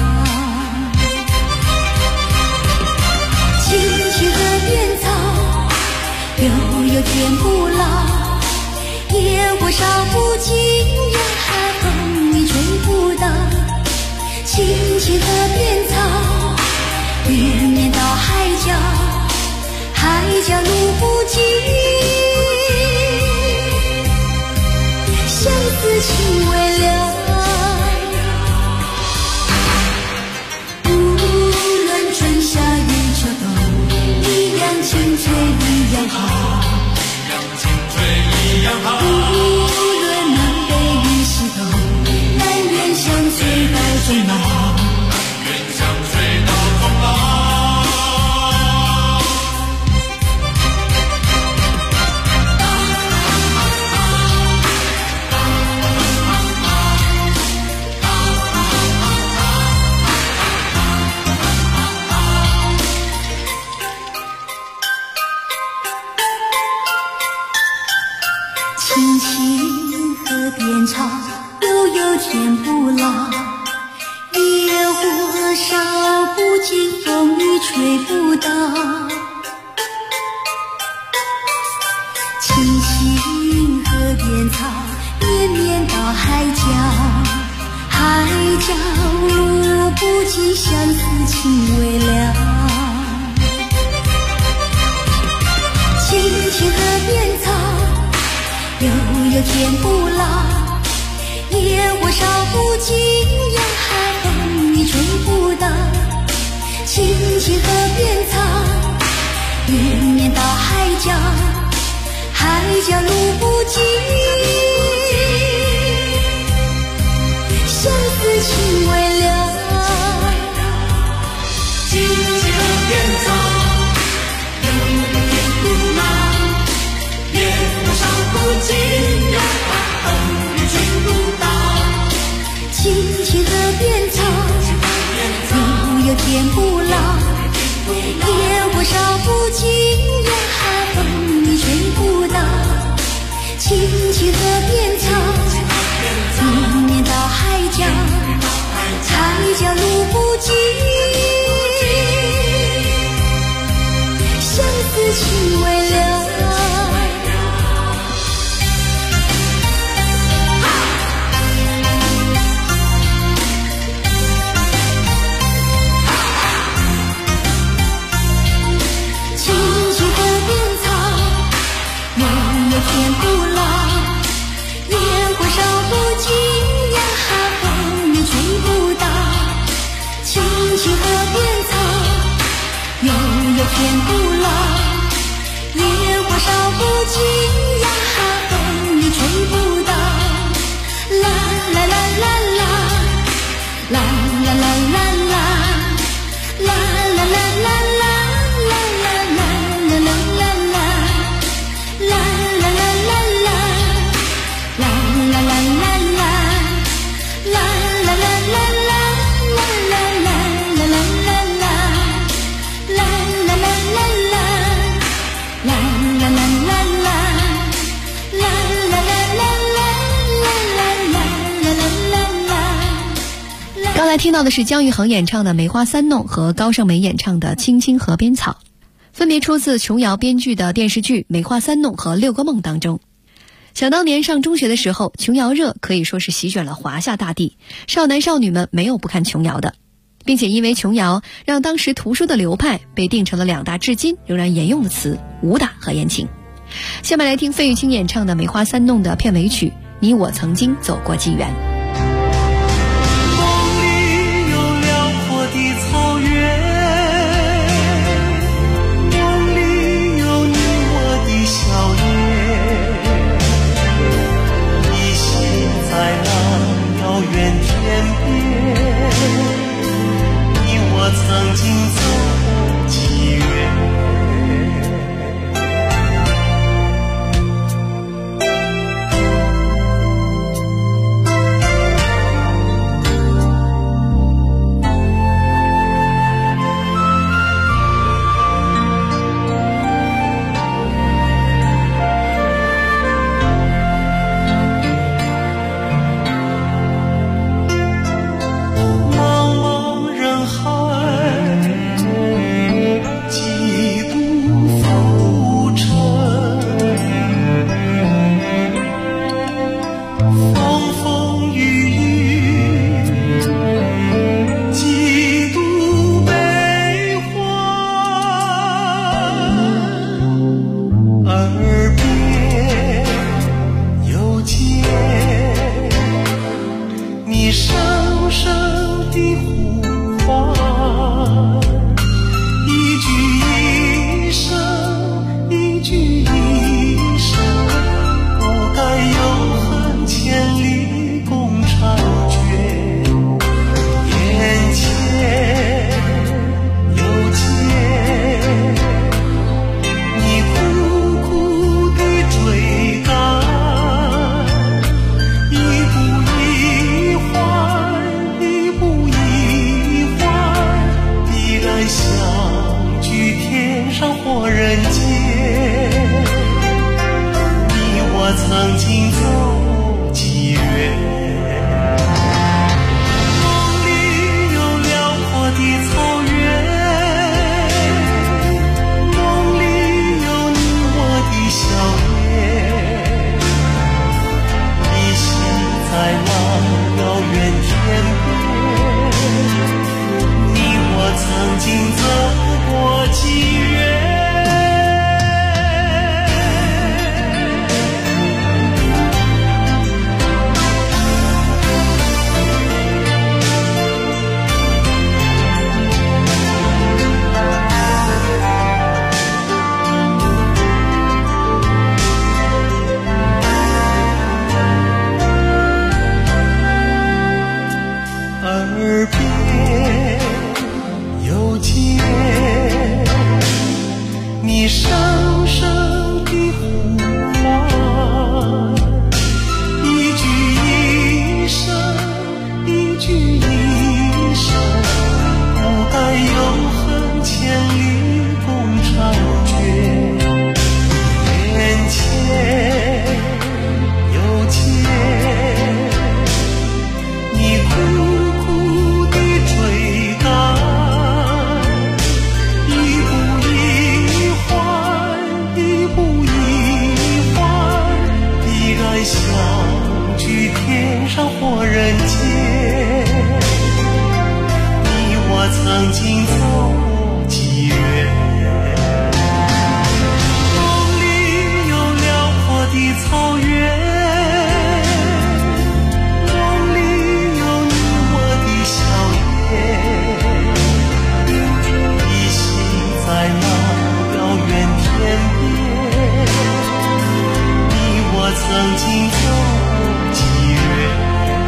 青青河边草，悠悠天不老。野火烧不尽呀，风雨吹不倒。青青河边草，绵绵到海角。海角路不尽，相思情未了。无论春夏与秋冬，一样青翠一样好。无论南北与西东，南辕相随到终老。青青河边草，悠悠天不老。野火烧不尽，风雨吹不倒。青青河边草，绵绵到海角。海角路不尽，相思情未了。青青河边草，悠悠天不老。野火烧不尽呀，风雨吹不倒。青青河边草，绵绵到海角。海角路不尽，相思情未了。青青河边草，悠悠天不老。野火烧不尽呀，风雨吹不倒。青青河边草，悠悠天不老。野火烧不尽呀，风雨吹不倒。青青河边草，绵绵到海角。海角路不尽，相思情未了。天不老，野火烧不尽呀，风雨吹不倒。青青河边草，悠悠天不老。野火烧不尽呀，风雨吹不倒。啦啦啦啦啦，啦啦啦啦啦，啦啦啦啦啦，啦啦啦啦啦啦，啦。 刚才听到的是姜育恒演唱的《梅花三弄》和高胜美演唱的《青青河边草》，分别出自琼瑶编剧的电视剧《梅花三弄》和《六个梦》当中。想当年上中学的时候，琼瑶热可以说是席卷了华夏大地，少男少女们没有不看琼瑶的，并且因为琼瑶让当时图书的流派被定成了两大至今仍然沿用的词：武打和言情。下面来听费玉清演唱的《梅花三弄》的片尾曲《你我曾经走过纪元》。 曾经走过几远， 活人间，你我曾经走几远。梦里有辽阔的草原，梦里有你我的笑脸，依稀在那遥远天边，你我曾经走过几远。耳边又见你声声的呼唤，一句一声，一句一声，不该有恨千里共婵娟。眼前又见你哭相聚天上或人间，你我曾经走过几远。梦里有辽阔的草原，梦里有你我的笑脸，依稀在那遥远天边，我曾经走过几远。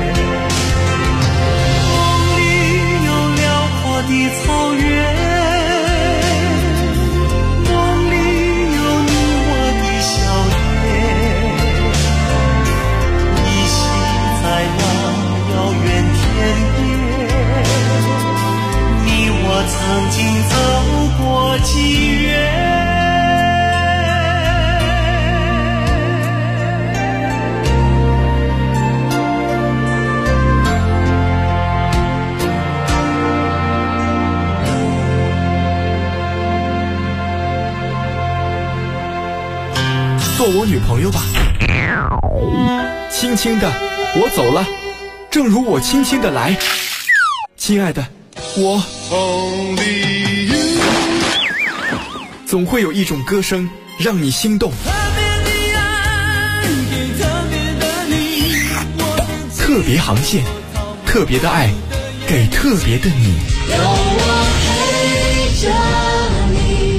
梦里有辽阔的草原，梦里有你我的笑脸，依稀在那遥远天边，你我曾经走过几远。 做我女朋友吧，轻轻的我走了，正如我轻轻的来，亲爱的，我总会有一种歌声让你心动，特别航线，特别的爱，给特别的你。有我陪着你。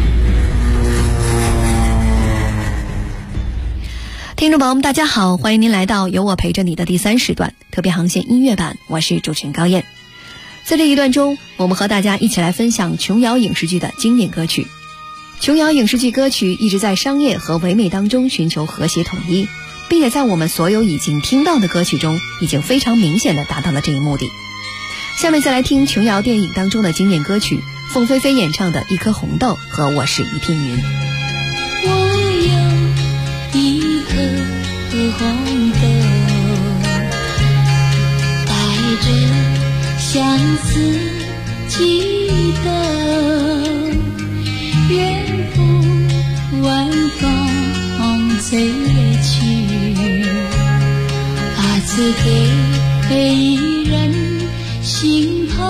听众朋友们大家好，欢迎您来到有我陪着你的第3时段特别航线音乐版，我是主持人高燕。在这一段中，我们和大家一起来分享琼瑶影视剧的经典歌曲。琼瑶影视剧歌曲一直在商业和唯美当中寻求和谐统一，并且在我们所有已经听到的歌曲中已经非常明显地达到了这一目的。下面再来听琼瑶电影当中的经典歌曲，凤飞飞演唱的一颗红豆和我是一片云。 红豆带着相思悸动，远赴晚风吹去，赐给一人心头。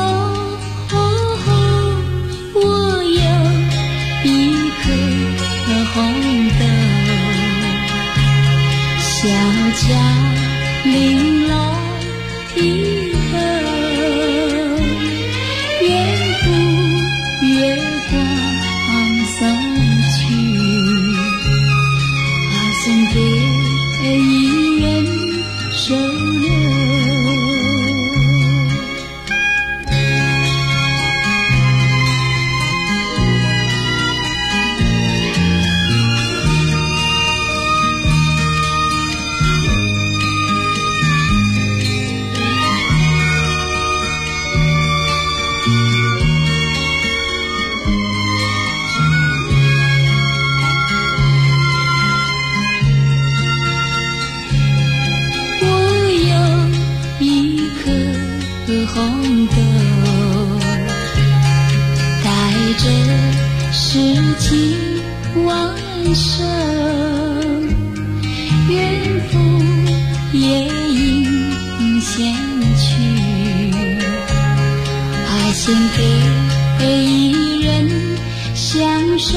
我有一颗红豆，小家玲珑剔透，远赴月光送去，送给一人收留。 声，远赴夜莺衔曲，献给一人相守。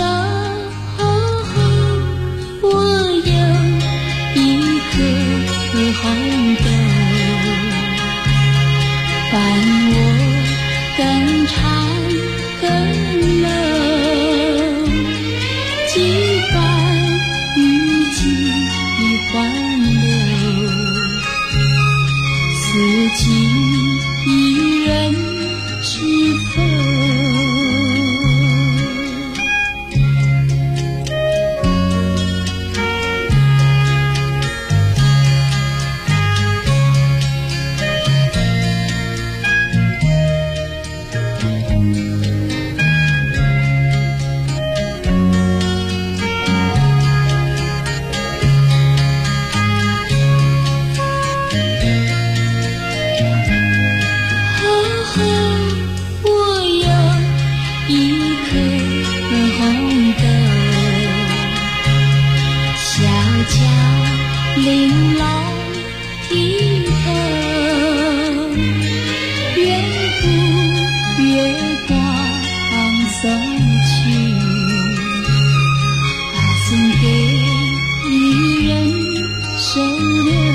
我有一颗红豆，伴我更长更lâu，几番几欢流，四季一人是否？玲珑剔透，远赴月光送去，送给一人收留。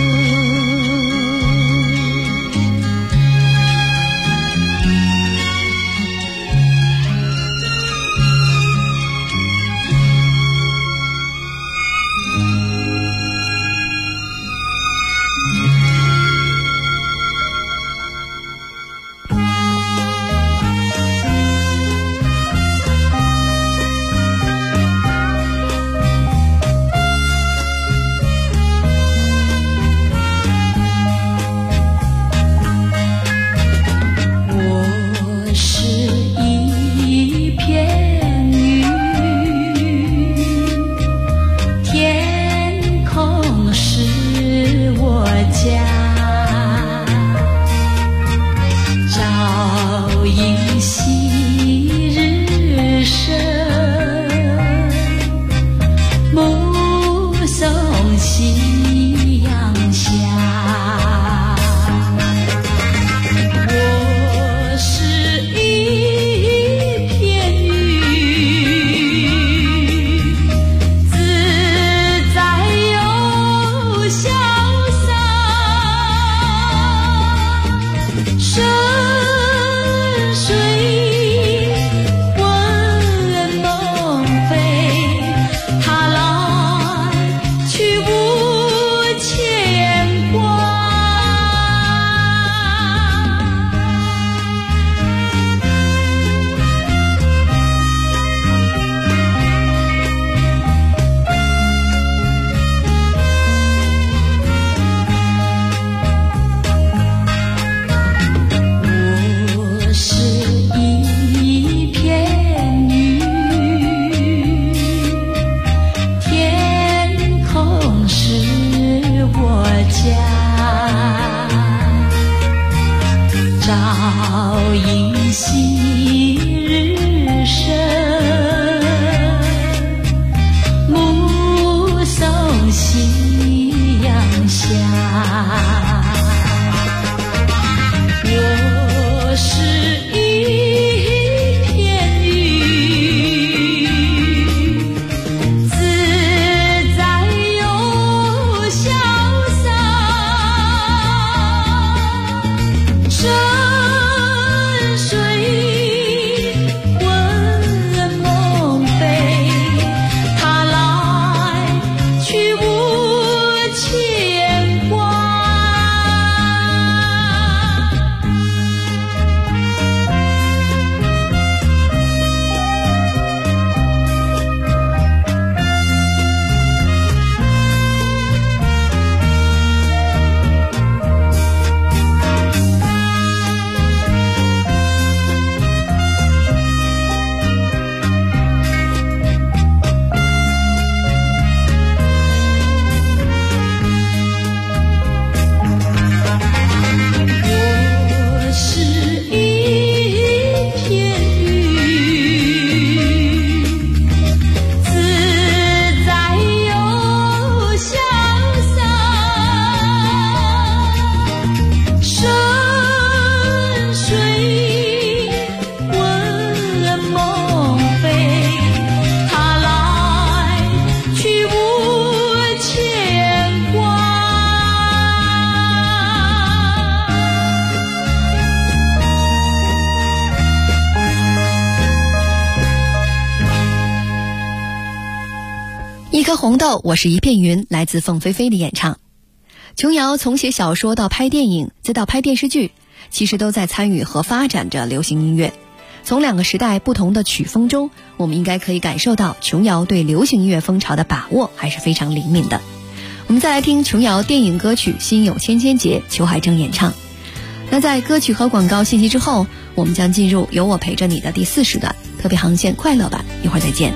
一颗红豆，我是一片云，来自凤飞飞的演唱。琼瑶从写小说到拍电影，再到拍电视剧，其实都在参与和发展着流行音乐。从两个时代不同的曲风中，我们应该可以感受到琼瑶对流行音乐风潮的把握还是非常灵敏的。我们再来听琼瑶电影歌曲《心有千千结》，裘海正演唱。那在歌曲和广告信息之后，我们将进入有我陪着你的第4时段特别航线快乐版，一会儿再见。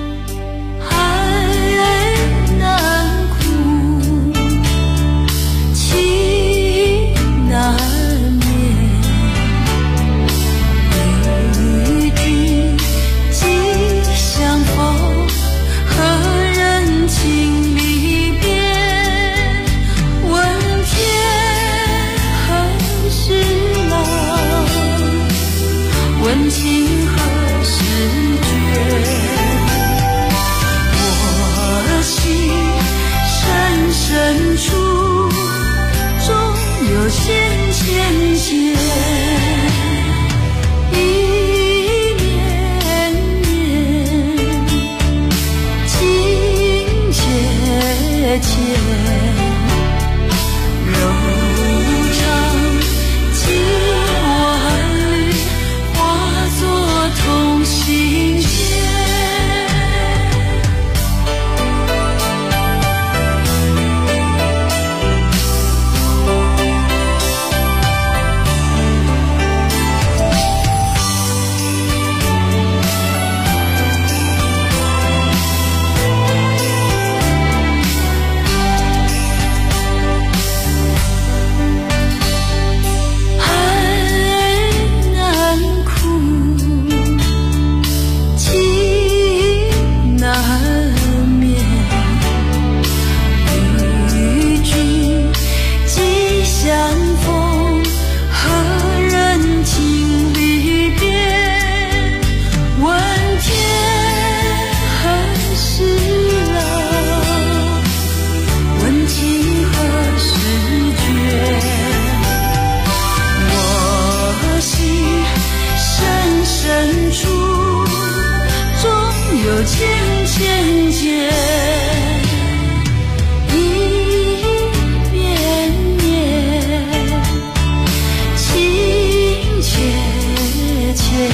海难枯，情难眠，与君既相逢，何人情离别？问天何时了？问情何时绝？我心深深处，终有千千结。一年年，情切切，柔肠几万缕，化作同心结。千千结，一绵绵，情切切，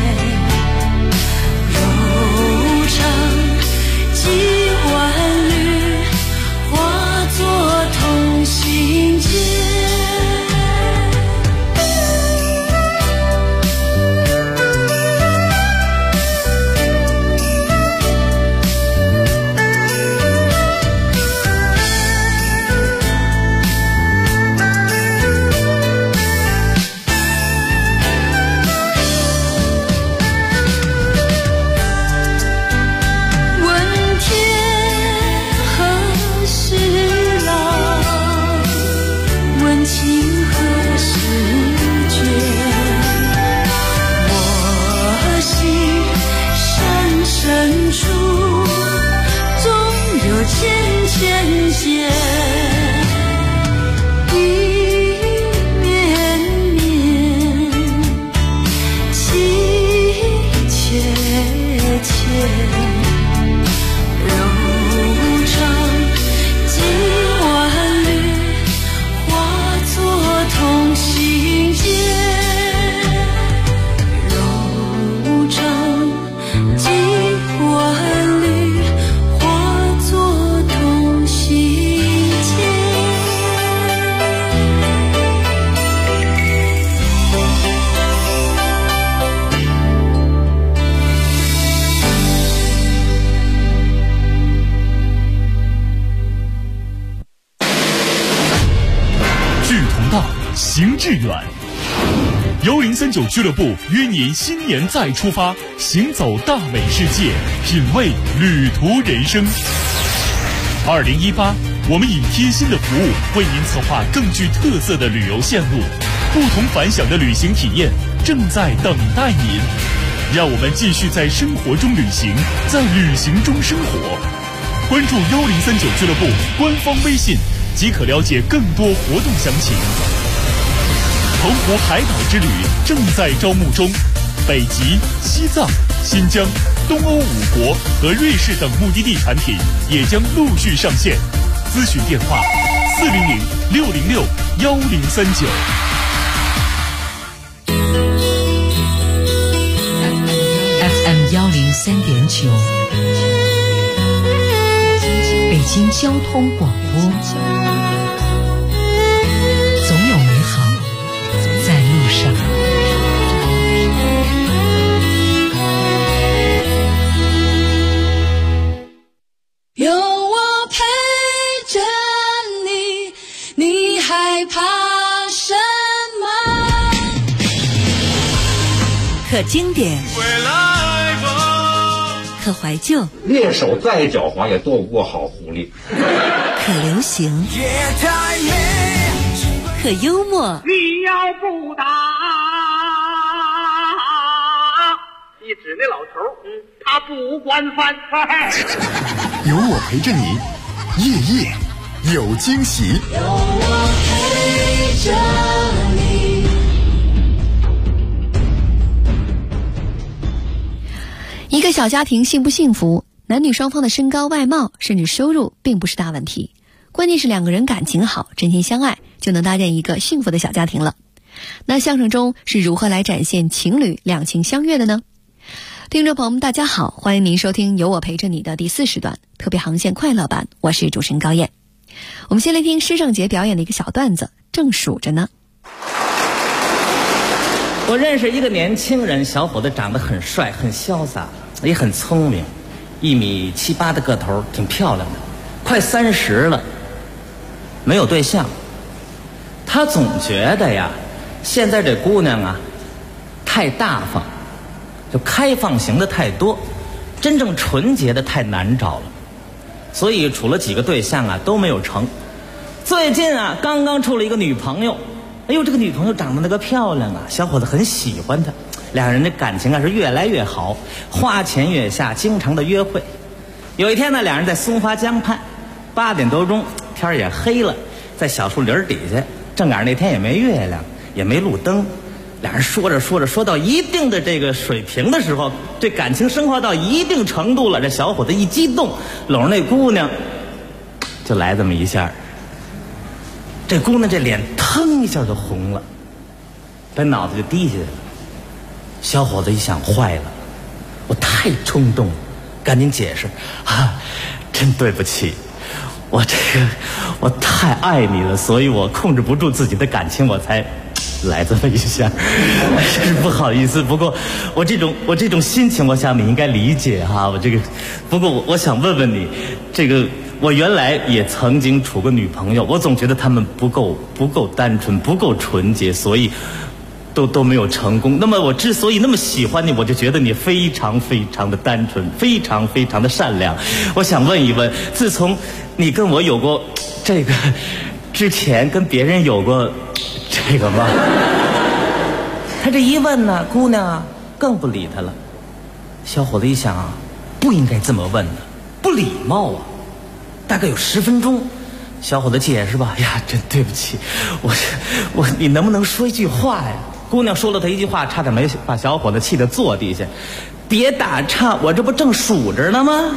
柔肠几万缕，化作同心结。 行致远，1039俱乐部约您新年再出发，行走大美世界，品味旅途人生。2018，我们以贴心的服务为您策划更具特色的旅游线路，不同凡响的旅行体验正在等待您。让我们继续在生活中旅行，在旅行中生活。关注1039俱乐部官方微信，即可了解更多活动详情。澎湖海岛之旅正在招募中， 北极、西藏、新疆、东欧5国和瑞士等目的地产品也将陆续上线。咨询电话400-606-1039。 FM 103.9，北京交通广播，总有美好在路上。 有我陪着你，你害怕什么？ 可经典，可怀旧， 猎手再狡猾也斗不过好狐狸。 可流行，可幽默。 你要不打，一指那老头，他不惯犯。 有我陪着你，夜夜有惊喜。 有我陪着你。 一个小家庭幸不幸福，男女双方的身高、外貌甚至收入并不是大问题，关键是两个人感情好，真心相爱，就能搭建一个幸福的小家庭了。那相声中是如何来展现情侣两情相悦的呢？听众朋友们大家好，欢迎您收听有我陪着你的第4时段特别航线快乐版，我是主持人高燕。我们先来听施正杰表演的一个小段子，正数着呢。 我认识一个年轻人，小伙子长得很帅，很潇洒，也很聪明，1米7、8的个头，挺漂亮的，快30了，没有对象。他总觉得呀，现在这姑娘啊，太大方，就开放型的太多，真正纯洁的太难找了，所以处了几个对象啊都没有成。最近啊，刚刚处了一个女朋友。哎呦，这个女朋友长得那个漂亮啊，小伙子很喜欢她，两人的感情啊是越来越好，花前月下，经常的约会。有一天呢，两人在松花江畔，8点多钟，天也黑了，在小树林底下，正赶上那天也没月亮，也没路灯，两人说着说着，说到一定的这个水平的时候，这感情升华到一定程度了，这小伙子一激动，搂着那姑娘，就来这么一下。这姑娘这脸腾一下就红了，把脑袋就低下来了。小伙子一想，坏了，我太冲动了，赶紧解释啊，真对不起，我太爱你了，所以我控制不住自己的感情，我才来这么一下，真是不好意思。不过我这种心情，我想你应该理解哈。不过我想问问你，我原来也曾经处过女朋友，我总觉得她们不够单纯，不够纯洁，所以都没有成功。那么我之所以那么喜欢你，我就觉得你非常非常的单纯，非常非常的善良。我想问一问，自从你跟我有过这个之前，跟别人有过这个吗？他这一问呢，姑娘啊更不理他了。小伙子一想啊，不应该这么问的，不礼貌啊。大概有10分钟，小伙子解释吧，哎呀，真对不起，你能不能说一句话呀？姑娘说了他一句话，差点没把小伙子气得坐地下。别打岔，我这不正数着呢吗？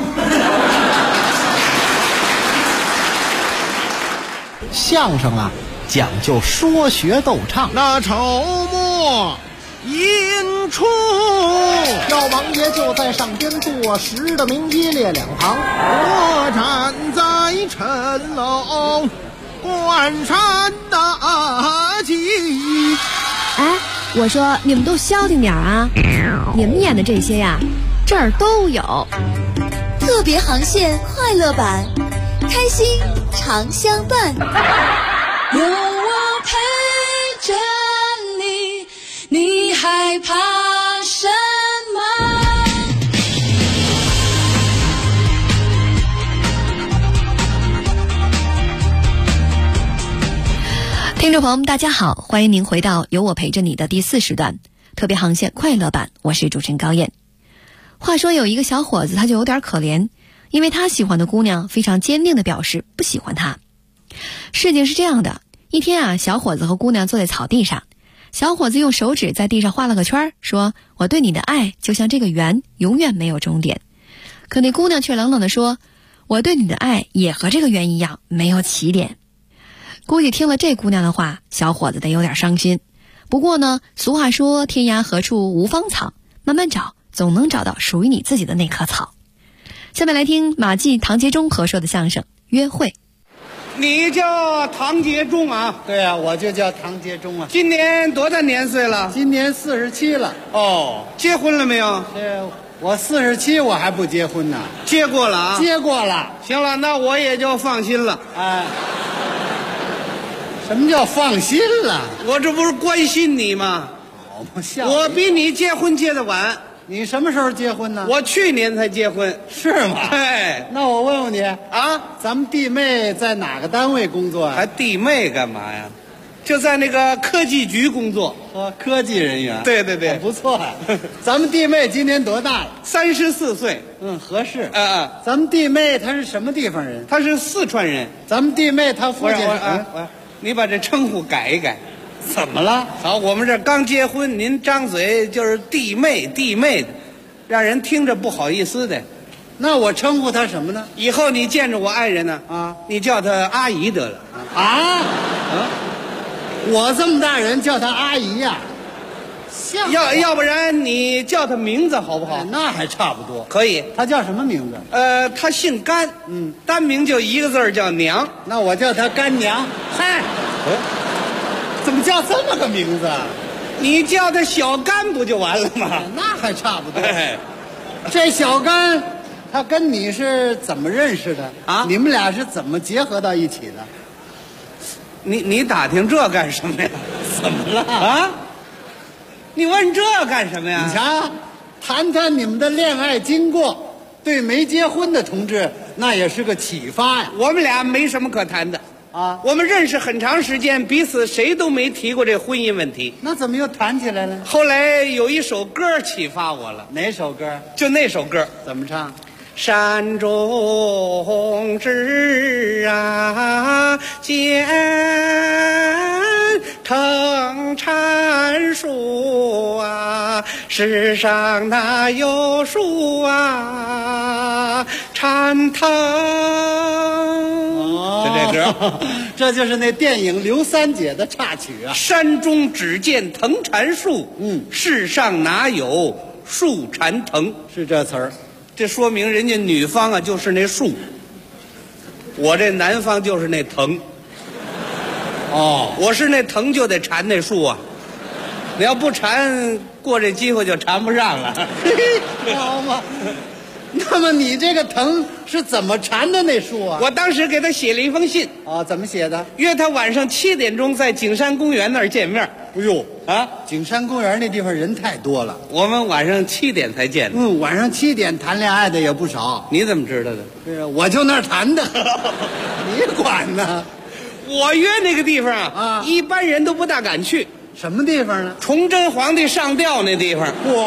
相声啊，讲究说学逗唱。那筹末引出，小王爷就在上边坐实的名一列两旁，我站在城楼观山大计。 哎，我说你们都消停点啊！你们演的这些呀，这儿都有。 特别航线快乐版，开心常相伴。 有我陪着你，你害怕什么？ 听众朋友们大家好，欢迎您回到有我陪着你的第4时段特别航线快乐版，我是主持人高燕。话说有一个小伙子，他就有点可怜，因为他喜欢的姑娘非常坚定地表示不喜欢他。事情是这样的，一天啊，小伙子和姑娘坐在草地上， 小伙子用手指在地上画了个圈，说：“我对你的爱就像这个圆，永远没有终点。”可那姑娘却冷冷地说：“我对你的爱也和这个圆一样，没有起点。”估计听了这姑娘的话，小伙子得有点伤心。不过呢，俗话说天涯何处无芳草，慢慢找，总能找到属于你自己的那棵草。下面来听马季、唐杰忠合说的相声《约会》。 你叫唐杰忠啊？ 对啊，我就叫唐杰忠啊。 今年多大年岁了？ 今年47了。 哦，结婚了没有？ 我47，我还不结婚呢。 结过了啊？ 结过了。 行了，那我也就放心了。 哎，什么叫放心了？ 我这不是关心你吗？我比你结婚结得晚。 你什么时候结婚呢？ 我去年才结婚。 是吗？ 哎， 那我问问你啊， 咱们弟妹在哪个单位工作啊？ 还弟妹干嘛呀？就在那个科技局工作。 科技人员。 对对对， 不错啊。咱们弟妹今年多大了 ？34岁。 合适。 咱们弟妹她是什么地方人？ 她是四川人。 咱们弟妹她父亲你把这称呼改一改。 怎么了？ 好，我们这刚结婚，您张嘴就是弟妹弟妹的，让人听着不好意思的。 那我称呼她什么呢？ 以后你见着我爱人呢，你叫她阿姨得了。 我这么大人叫她阿姨呀？ 要不然你叫她名字好不好？ 那还差不多。 可以。 她叫什么名字？ 她姓甘，单名就一个字儿叫娘。 那我叫她干娘。嗨，怎么叫这么个名字啊？ 你叫她小甘不就完了吗？ 那还差不多。这小甘，他跟你是怎么认识的啊？你们俩是怎么结合到一起的？ 你打听这干什么呀？ 怎么了啊？你问这干什么呀？ 你瞧，谈谈你们的恋爱经过，对没结婚的同志那也是个启发呀。 我们俩没什么可谈的啊，我们认识很长时间，彼此谁都没提过这婚姻问题。 那怎么又谈起来了？ 后来有一首歌启发我了。 哪首歌？ 就那首歌。 怎么唱？ 山中枝啊，见藤缠树啊，世上哪有树啊缠藤？就这歌， 这就是那电影《刘三姐》的插曲啊。 山中只见藤缠树，世上哪有树缠藤？ 是这词儿。 这说明人家女方啊就是那树，我这男方就是那藤。我是那藤就得缠那树啊，你要不缠，过这机会就缠不上了。 好嘛，那么你这个藤是怎么缠的那树啊？ 我当时给他写了一封信。 怎么写的？ 约他晚上7点钟在景山公园那儿见面。 哎呦景山公园那地方人太多了， 我们晚上7点才见的。 晚上7点谈恋爱的也不少。 你怎么知道的？ 对啊，我就那儿谈的。你管呢？ 我约那个地方啊，一般人都不大敢去。 什么地方呢？ 崇祯皇帝上吊那地方。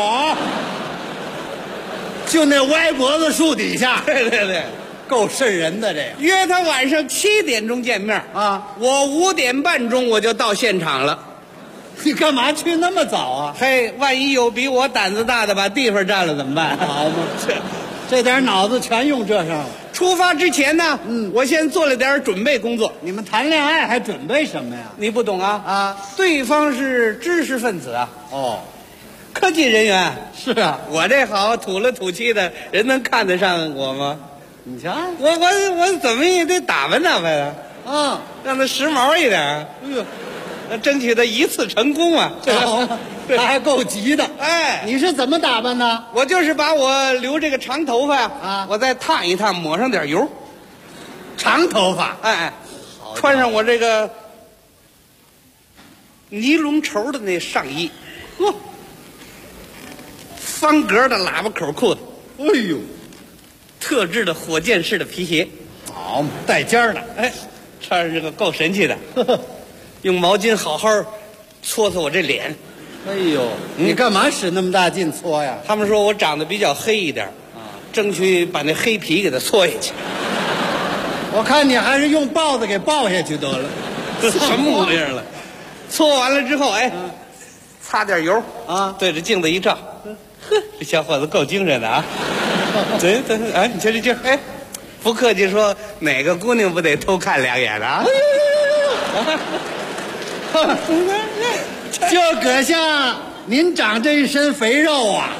就那歪脖子树底下。 对对对， 够瘆人的这个。 约他晚上7点钟见面我5点半钟我就到现场了。 你干嘛去那么早啊？ 嘿，万一有比我胆子大的把地方占了怎么办？ 好嘛，这点脑子全用这上了。 出发之前呢，我先做了点准备工作。 你们谈恋爱还准备什么呀？ 你不懂啊？对方是知识分子啊。科技人员。 是啊， 我这好土了土气的人能看得上我吗？ 你瞧， 我怎么也得打扮打扮啊， 让他时髦一点。争取他一次成功啊！ 他还够急的。你是怎么打扮的？ 我就是把我留这个长头发呀，我再烫一烫，抹上点油。 长头发， 穿上我这个尼龙绸的那上衣，方格的喇叭口裤子， 哎呦， 特制的火箭式的皮鞋， 好带尖儿的， 穿上这个够神气的。用毛巾好好搓搓我这脸。 哎呦，你干嘛使那么大劲搓呀？ 他们说我长得比较黑一点争取把那黑皮给它搓下去。 我看你还是用抱子给抱下去得了。 什么模样了？搓完了之后， 擦点油啊， 对着镜子一照，呵，这小伙子够精神的啊！对，哎，你瞧这劲儿，哎，不客气说，哪个姑娘不得偷看两眼的啊？ 就搁像您长这一身肥肉啊！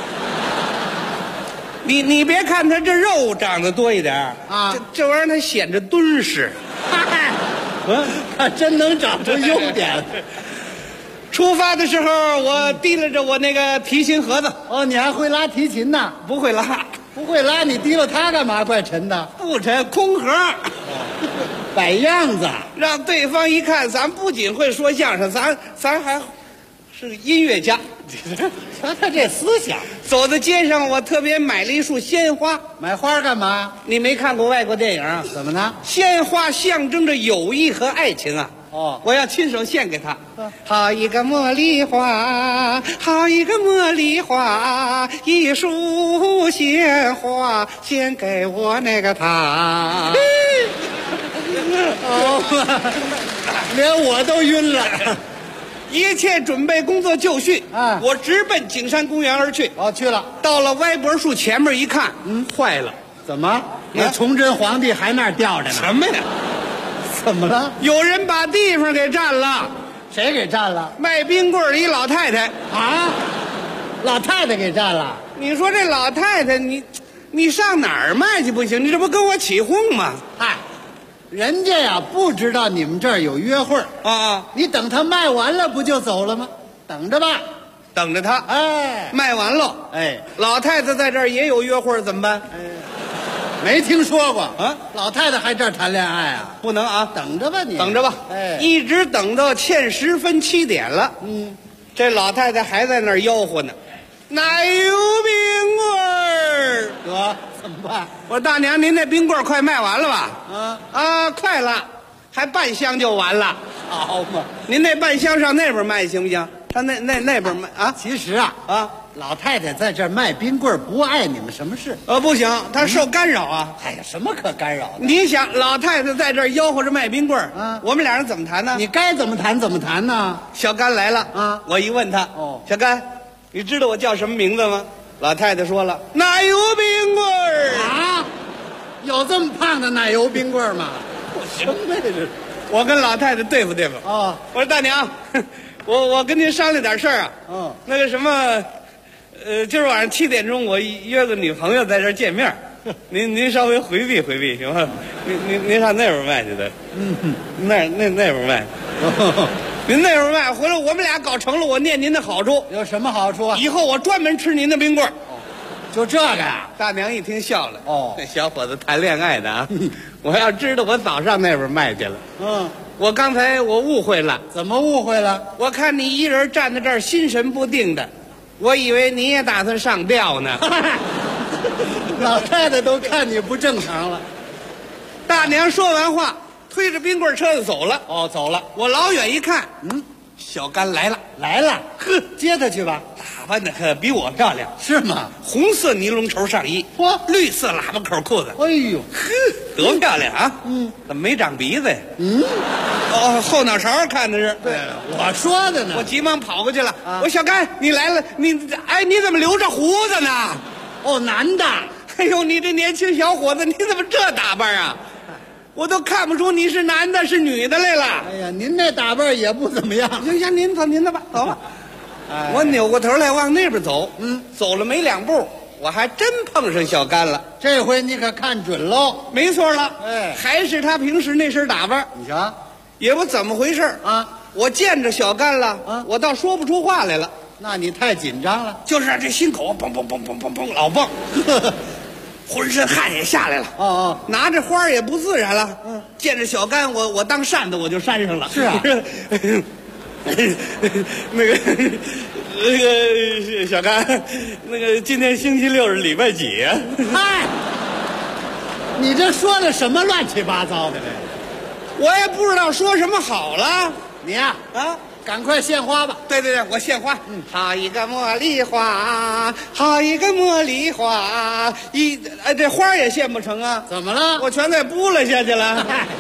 你别看他这肉长得多一点啊，这玩意儿它显着敦实。 他真能找出优点。 出发的时候，我提拉着我那个提琴盒子。 哦，你还会拉提琴呢？ 不会拉， 不会拉，你提溜它干嘛？怪沉的。 不沉，空盒。 摆样子， 让对方一看，咱不仅会说相声，咱还是音乐家。 瞧他这思想。 走在街上，我特别买了一束鲜花。 买花干嘛？ 你没看过外国电影啊？ 怎么呢？ 鲜花象征着友谊和爱情啊。 哦， 我要亲手献给他。好一个茉莉花，好一个茉莉花，一束鲜花献给我那个他。 连我都晕了。 一切准备工作就绪，我直奔景山公园而去。 去了。 到了歪脖树前面一看，坏了， 怎么？那崇祯皇帝还那儿吊着呢？ 什么呀？ 怎么了？ 有人把地方给占了。 谁给占了？ 卖冰棍的一老太太。 啊，老太太给占了。 你说这老太太，你上哪儿卖去不行？你这不跟我起哄吗？ 嗨，人家呀不知道你们这儿有约会啊， 你等他卖完了不就走了吗？等着吧， 等着他。 哎， 卖完了， 哎， 老太太在这儿也有约会，怎么办？ 哎，没听说过啊，老太太还这儿谈恋爱啊？ 不能啊， 等着吧你， 等着吧。 哎， 一直等到欠10分7点了，这老太太还在那儿吆喝呢，奶油冰棍儿。 得怎么办？ 我说大娘，您那冰棍儿快卖完了吧？快了，还半箱就完了。 好嘛， 您那半箱上那边卖行不行？上那边卖啊？ 其实啊，老太太在这儿卖冰棍儿不碍你们什么事。 不行，她受干扰啊。 哎呀，什么可干扰的？ 你想，老太太在这儿吆喝着卖冰棍儿，我们俩人怎么谈呢？ 你该怎么谈怎么谈呢？ 小甘来了我一问他，小甘，你知道我叫什么名字吗？老太太说了，奶油冰棍儿啊，有这么胖的奶油冰棍儿吗？ 什么呀这？我跟老太太对付对付。我说大娘，我跟您商量点事儿啊。那个什么，今儿晚上7点钟我约个女朋友在这儿见面，您稍微回避回避行吗？您上那边卖去的。那边卖。您那边卖回来，我们俩搞成了，我念您的好处。 有什么好处啊？ 以后我专门吃您的冰棍儿。 就这个呀？ 大娘一听笑了。这小伙子谈恋爱的啊！我要知道，我早上那边卖去了。我刚才我误会了。 怎么误会了？ 我看你一人站在这儿心神不定的，我以为你也打算上吊呢。 老太太都看你不正常了。 大娘说完话，推着冰棍车子走了。 走了。 我老远一看，小甘来了， 呵，接他去吧。 打扮的可比我漂亮， 是吗？ 红色尼龙绸上衣，绿色喇叭口裤子。 哎呦， 多漂亮啊！怎么没长鼻子呀？后脑勺看的是。 对，我说的呢。 我急忙跑过去了。我说小甘，你来了，你怎么留着胡子呢？ 男的。 哎呦，你这年轻小伙子，你怎么这打扮啊？我都看不出你是男的是女的来了。 哎呀，您那打扮也不怎么样。 行，您走您的吧，走吧。我扭过头来往那边走，走了没2步，我还真碰上小甘了。 这回你可看准喽。 没错了，还是他平时那身打扮。 你瞧， 也不怎么回事啊。我见着小甘了，我倒说不出话来了。 那你太紧张了， 就是这心口蹦蹦蹦蹦蹦蹦老蹦。浑身汗也下来了，拿着花也不自然了。见着小甘，我当扇子我就扇上了。 是啊， 那个小甘，那个今天星期6是礼拜几呀？ 嗨，你这说的什么乱七八糟的这？ 我也不知道说什么好了。 你呀，赶快献花吧。 对，我献花。好一个茉莉花，好一个茉莉花，这花也献不成啊？ 怎么了？ 我全给拨了下去了。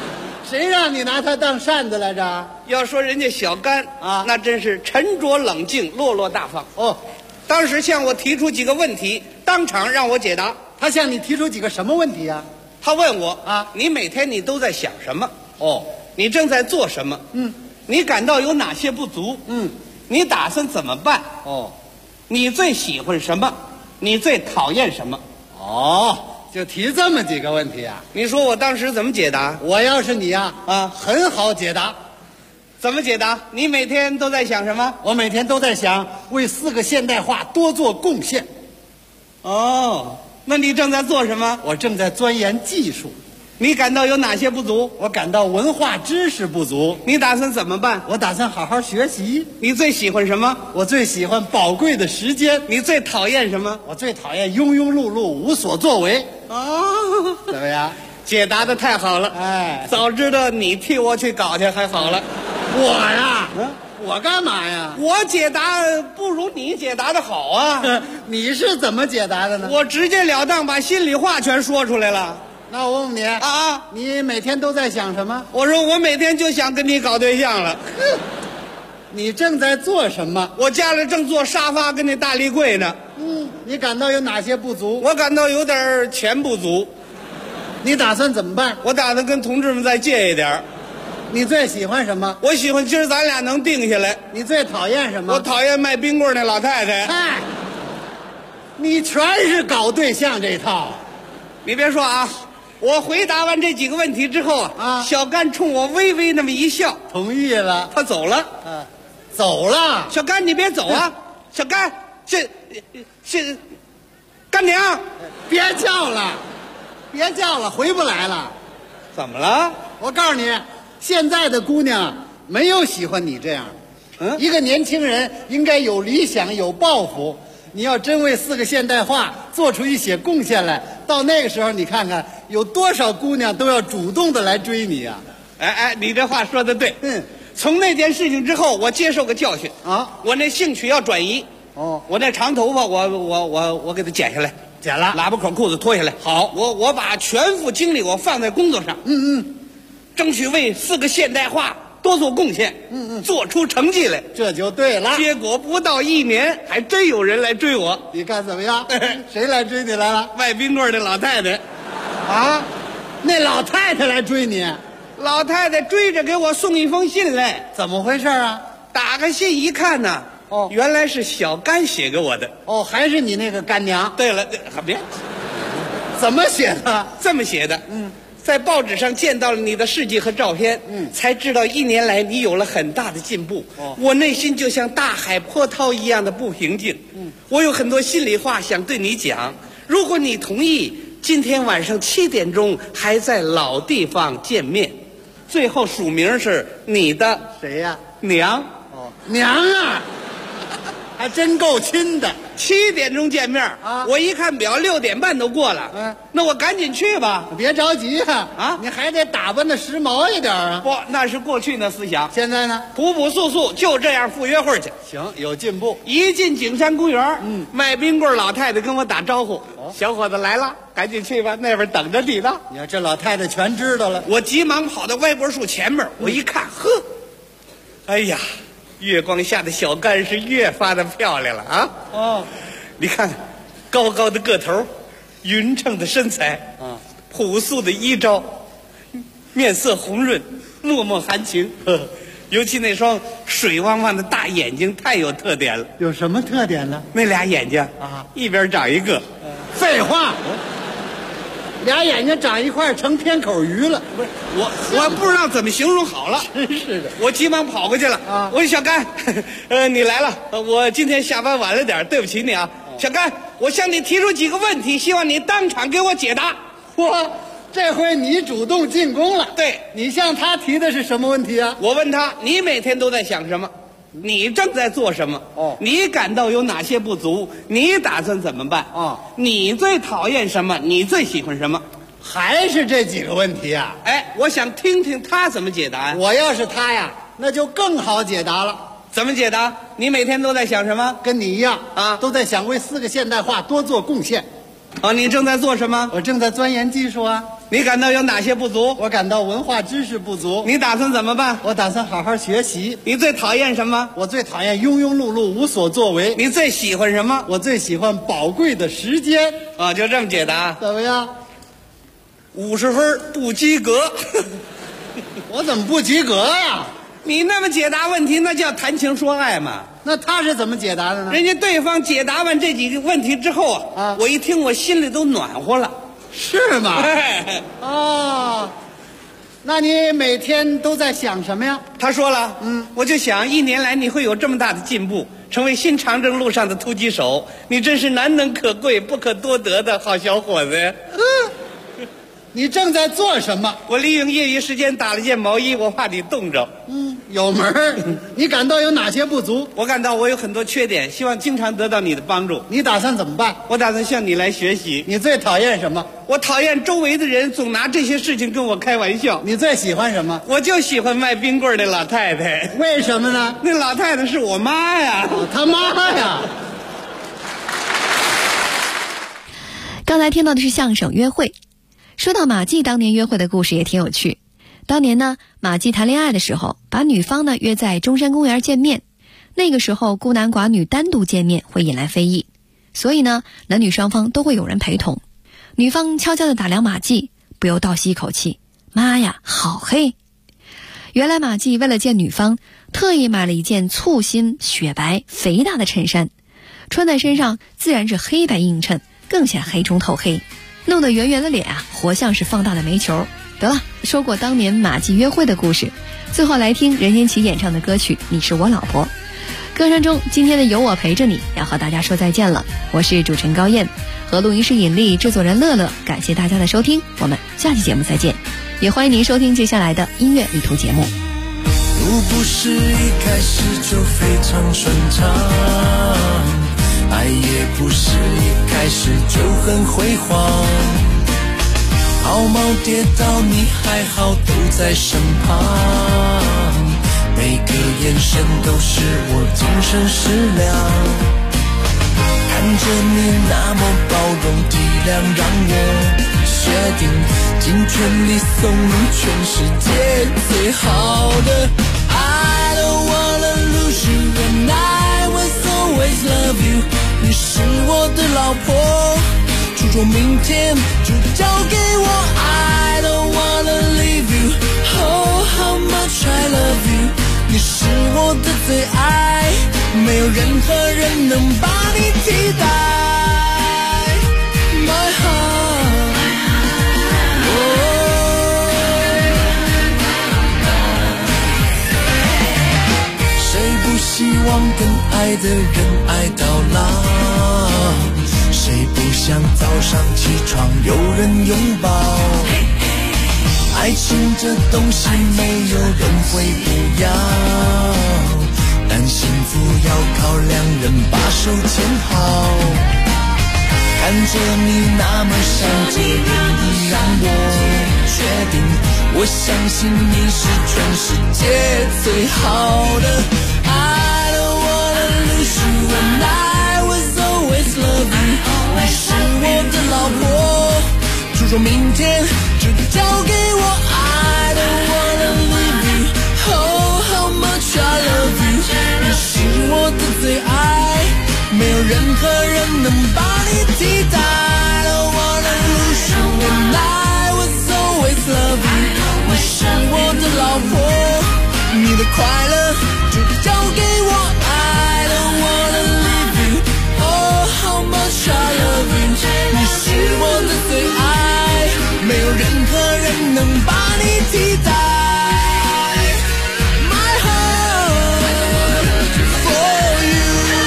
谁让你拿他当扇子来着？ 要说人家小甘啊，那真是沉着冷静、落落大方。 哦， 当时向我提出几个问题，当场让我解答。 他向你提出几个什么问题呀？ 他问我啊，你每天你都在想什么？哦，你正在做什么？你感到有哪些不足？你打算怎么办？哦，你最喜欢什么？你最讨厌什么？ 哦，就提这么几个问题啊？ 你说我当时怎么解答？ 我要是你呀，很好解答。 怎么解答？你每天都在想什么？ 我每天都在想为4个现代化多做贡献。 哦，那你正在做什么？ 我正在钻研技术。 你感到有哪些不足？ 我感到文化知识不足。 你打算怎么办？ 我打算好好学习。 你最喜欢什么？ 我最喜欢宝贵的时间。 你最讨厌什么？ 我最讨厌庸庸碌碌、无所作为。 哦， 怎么样？ 解答的太好了！ 哎， 早知道你替我去搞去还好了。 我呀，我干嘛呀？ 我解答不如你解答的好啊！ 你是怎么解答的呢？ 我直截了当把心里话全说出来了。 那我问你啊，你每天都在想什么？ 我说我每天就想跟你搞对象了。 你正在做什么？ 我家里正做沙发跟那大立柜呢。 你感到有哪些不足？ 我感到有点钱不足。 你打算怎么办？ 我打算跟同志们再借一点。 你最喜欢什么？ 我喜欢今儿咱俩能定下来。 你最讨厌什么？ 我讨厌卖冰棍那老太太。 嗨，你全是搞对象这套。 你别说啊，我回答完这几个问题之后啊，小甘冲我微微那么一笑， 同意了。 他走了。 走了。 小甘，你别走啊！小甘，这干娘， 别叫了，别叫了，回不来了。 怎么了？ 我告诉你，现在的姑娘没有喜欢你这样。一个年轻人应该有理想、有抱负。你要真为4个现代化做出一些贡献来，到那个时候，你看看有多少姑娘都要主动的来追你啊！ 哎，你这话说的对。从那件事情之后，我接受个教训啊，我那兴趣要转移。我那长头发，我给它剪下来， 剪了， 喇叭口裤子脱下来。好，我把全副精力我放在工作上。争取为4个现代化多做贡献。做出成绩来， 这就对了。 结果不到1年，还真有人来追我。 你看怎么样？谁来追你来了？ 卖冰棍的老太太。 啊，那老太太来追你？ 老太太追着给我送一封信来。 怎么回事啊？ 打开信一看呢，原来是小甘写给我的。 还是你那个干娘？ 对了，别， 怎么写的？ 这么写的。在报纸上见到了你的事迹和照片，才知道1年来你有了很大的进步。我内心就像大海波涛一样的不平静。我有很多心里话想对你讲，如果你同意，今天晚上7点钟还在老地方见面。最后署名是你的谁呀？ 娘。 娘啊，还真够亲的。 7点钟见面啊！我一看表，6点半都过了。那我赶紧去吧。 别着急啊！你还得打扮的时髦一点啊。 不，那是过去的思想。 现在呢？ 朴朴素素，就这样赴约会去。 行，有进步。 一进景山公园，卖冰棍老太太跟我打招呼：“小伙子来了，赶紧去吧，那边等着你呢。” 你看这老太太全知道了。 我急忙跑到歪脖树前面，我一看，呵，哎呀！月光下的小甘是越发的漂亮了啊！你看，高高的个头，匀称的身材，朴素的衣着，面色红润，脉脉含情。尤其那双水汪汪的大眼睛太有特点了。 有什么特点呢？ 那俩眼睛啊，一边长一个。 废话。俩眼睛长一块成天口鱼了。 不是我不知道怎么形容好了。 真是的， 我急忙跑过去了啊！我说小甘，你来了，我今天下班晚了点，对不起你啊。小甘，我向你提出几个问题，希望你当场给我解答。 这回你主动进攻了。 对， 你向他提的是什么问题啊？ 我问他，你每天都在想什么？你正在做什么？你感到有哪些不足？你打算怎么办？你最讨厌什么？你最喜欢什么？ 还是这几个问题啊？ 我想听听他怎么解答。 我要是他呀，那就更好解答了。 怎么解答？你每天都在想什么？ 跟你一样啊，都在想为4个现代化多做贡献。 你正在做什么？ 我正在钻研技术啊。 你感到有哪些不足？ 我感到文化知识不足。 你打算怎么办？ 我打算好好学习。 你最讨厌什么？ 我最讨厌庸庸碌碌无所作为。 你最喜欢什么？ 我最喜欢宝贵的时间。 啊，就这么解答？ 怎么样 ？50分不及格。 我怎么不及格呀？ 你那么解答问题，那叫谈情说爱嘛。 那他是怎么解答的呢？ 人家对方解答完这几个问题之后啊，我一听我心里都暖和了。 是吗？哦，那你每天都在想什么呀？ 他说了，我就想1年来你会有这么大的进步，成为新长征路上的突击手，你真是难能可贵、不可多得的好小伙子呀。 你正在做什么？ 我利用业余时间打了件毛衣，我怕你冻着。 有门儿。你感到有哪些不足？ 我感到我有很多缺点，希望经常得到你的帮助。 你打算怎么办？ 我打算向你来学习。 你最讨厌什么？ 我讨厌周围的人总拿这些事情跟我开玩笑。 你最喜欢什么？ 我就喜欢卖冰棍的老太太。 为什么呢？ 那老太太是我妈呀。 他妈呀。 刚才听到的是相声《约会》。说到马季当年约会的故事也挺有趣。当年呢，马季谈恋爱的时候，把女方呢约在中山公园见面。那个时候孤男寡女单独见面会引来非议，所以呢，男女双方都会有人陪同。女方悄悄地打量马季，不由倒吸一口气：妈呀，好黑！原来马季为了见女方，特意买了一件簇新雪白肥大的衬衫，穿在身上自然是黑白映衬，更显黑中透黑。弄得圆圆的脸啊，活像是放大的煤球。得了，说过当年马季约会的故事，最后来听任贤齐演唱的歌曲《你是我老婆》。歌声中，今天的有我陪着你要和大家说再见了。我是主持人高燕，和录音师尹丽、制作人乐乐，感谢大家的收听，我们下期节目再见。也欢迎您收听接下来的音乐旅途节目。 路不是一开始就非常顺畅，爱也不是一开始就很辉煌，毫毛跌倒你还好都在身旁，每个眼神都是我精神食粮，看着你那么包容体谅，让我决定尽全力送你全世界最好的。 I don't wanna lose you and I will always love you， 你是我的老婆，注重明天就交给我。 I don't wanna leave you， oh how much I love you， 你是我的最爱，没有任何人能把你替代。 My heart， 谁不希望跟爱的人爱到老？谁不想早上起床有人拥抱？爱情这东西没有人会不要，但幸福要靠两人把手牵好。看着你那么善解人意，让我决定，我相信你是全世界最好的。I don't wanna lose you and I will always love you， 你是我的老婆，注重明天就交给我。I don't wanna leave you， oh how much I love you， 你是我的最爱，没有任何人能把你替代。I don't wanna lose you and I will always love you， 你是我的老婆，你的快乐就交给我。I don't wanna leave you， oh how much I love you， 你是我的最爱，没有任何人能把你替代。My heart for you。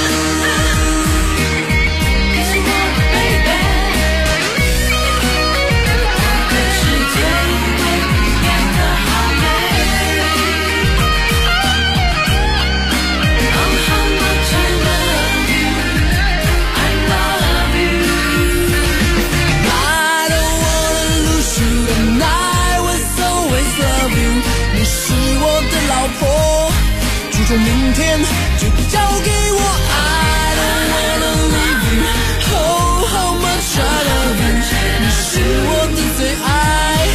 注重明天就交给我。I don't wanna leave you， oh how much I love you， 你是我的最爱，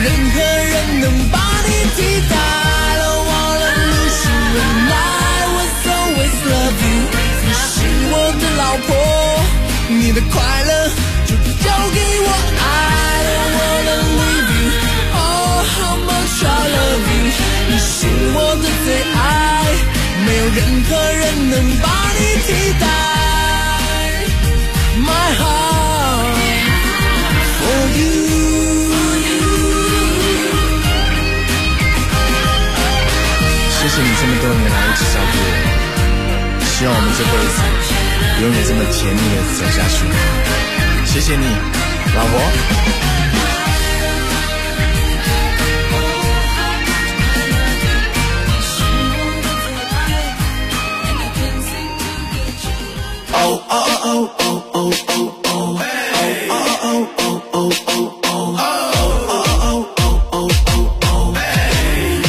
任何人能把你替代。Don't wanna lose you and I will always love you。你是我的老婆，你的快乐就交给我。I don't wanna leave you。Oh how much I love you。你是我的最爱，没有任何人能把你替代。My heart for you。 谢谢你这么多年来一直照顾我，希望我们这辈子永远这么甜蜜的走下去。谢谢你，老婆。 Oh oh oh oh oh oh oh hey oh oh oh oh oh oh oh oh oh oh oh hey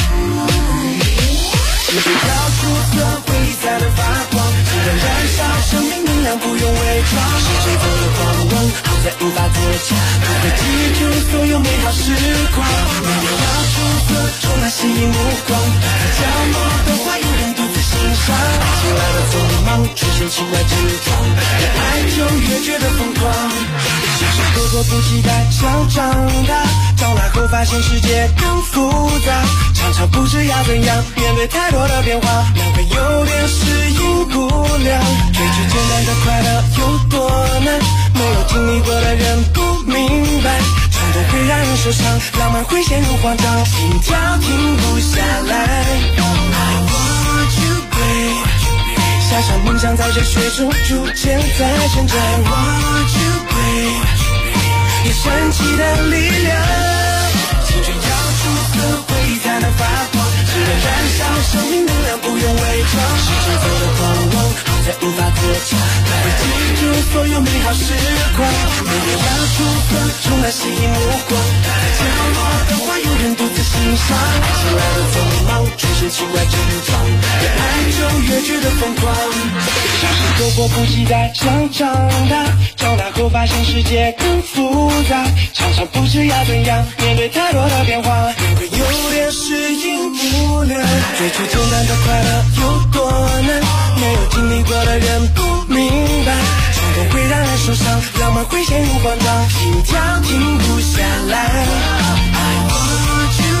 心跳出色回忆才能发光，只能燃烧生命能量，不用伪装。世界走的狂妄，好在无法作假，不会记住所有美好时光。每年要出色，充满吸引目光，角落的花有人独自欣赏。爱情来的匆忙，出现情外之状，越爱就越觉得疯狂。小时候迫不及待想长大，长大后发现世界更复杂，常常不知要怎样面对太多的变化，难怪有点适应不了。追逐简单的快乐有多难，没有经历过的人不明白，冲动会让人受伤，浪漫会陷入慌张，心跳停不下来。I want you babe，想象梦想在这雪中逐渐在成长。I want you babe， 有神奇的力量，青春要出色，回忆才能发光，只能燃烧生命能量，不用伪装。时间走的狂妄，好在无法作假，不会记住所有美好时光。每年要出色，充满吸引目光，角落的花有人独自欣赏。爱情来的匆忙，出现情外症状，越爱就越觉得疯狂。小时候迫不及待想长大，长大后发现世界更复杂，常常不知要怎样面对太多的变化，难怪有点适应不了。追逐简单的快乐有多难，没有经历过的人不明白，冲动会让人受伤，浪漫会陷入慌张，心跳停不下来。I want you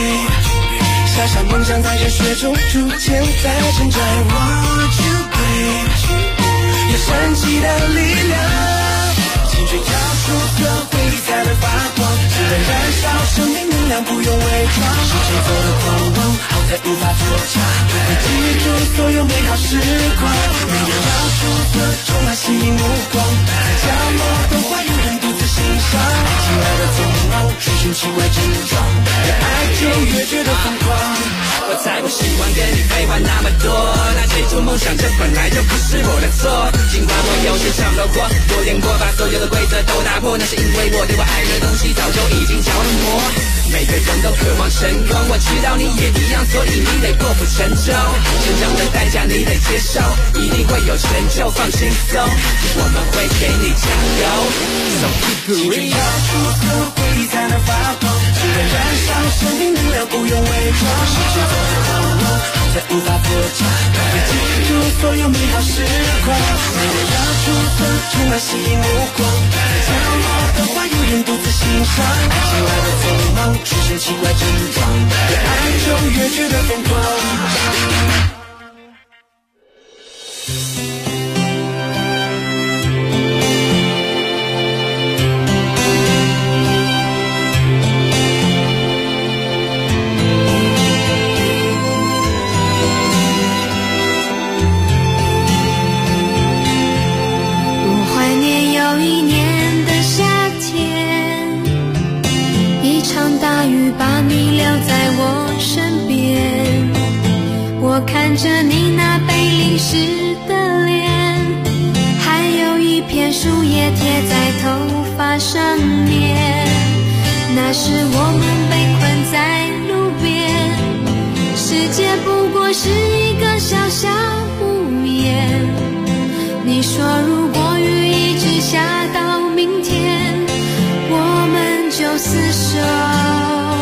babe， 想象梦想在这雪中逐渐在成长。I want you babe， 有神奇的力量，青春要出色，回忆才能发光，只能燃烧生命能量，不用伪装。时间走的狂妄，好在无法作假，不会记住所有美好时光。每年要出色，充满吸引目光，角落的花有人独自欣赏。爱情来的匆忙，出现情外症状，越爱就越觉得疯狂。我才不喜欢跟你废话那么多，那追逐梦想这本来就不是我的错。尽管我有时想惹祸，有点过把所有的规则都打破，那是因为我对我爱的东西早就已经着了魔。每个人都渴望成功，我知道你也一样，所以你得破釜沉舟。成长的代价你得接受，一定会有成就，放轻松，我们会给你加油。So keep it real， 要出色，回忆才能发光，只能燃烧生命能量，不用伪装。时间走的狂妄，好在无法作假，不会记住所有美好时光。每年要出色，充满吸引目光，角落的花有人独自欣赏。爱情来的匆忙，出现情外症状，越爱就越觉得疯狂。 我怀念有一年的夏天，一场大雨把你留在我身边，我看着你那被淋湿的脸，还有一片树叶贴在头发上面，那时我们被困在路边，世界不过是一个小小屋檐，你说如果雨一直下到明天，我们就厮守。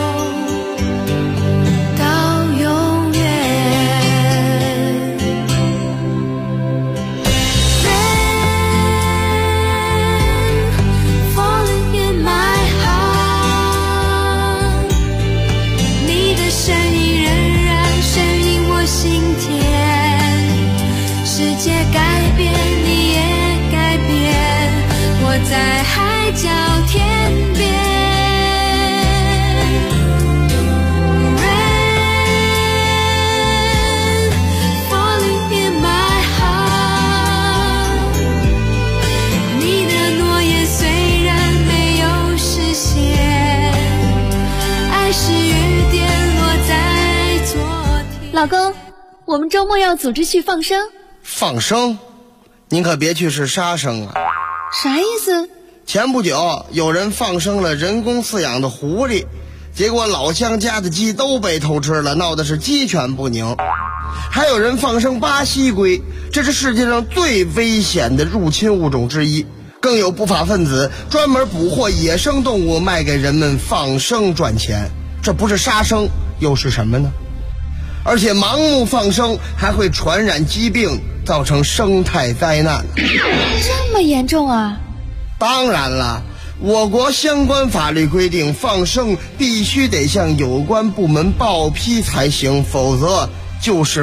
是雨跌落在昨天。 老公，我们周末要组织去放生。 放生？您可别去是杀生啊！ 啥意思？ 前不久有人放生了人工饲养的狐狸，结果老乡家的鸡都被偷吃了，闹的是鸡犬不宁。还有人放生巴西龟，这是世界上最危险的入侵物种之一。更有不法分子专门捕获野生动物卖给人们放生赚钱，这不是杀生又是什么呢？而且盲目放生还会传染疾病，造成生态灾难。 这么严重啊？ 当然了，我国相关法律规定，放生必须得向有关部门报批才行，否则就是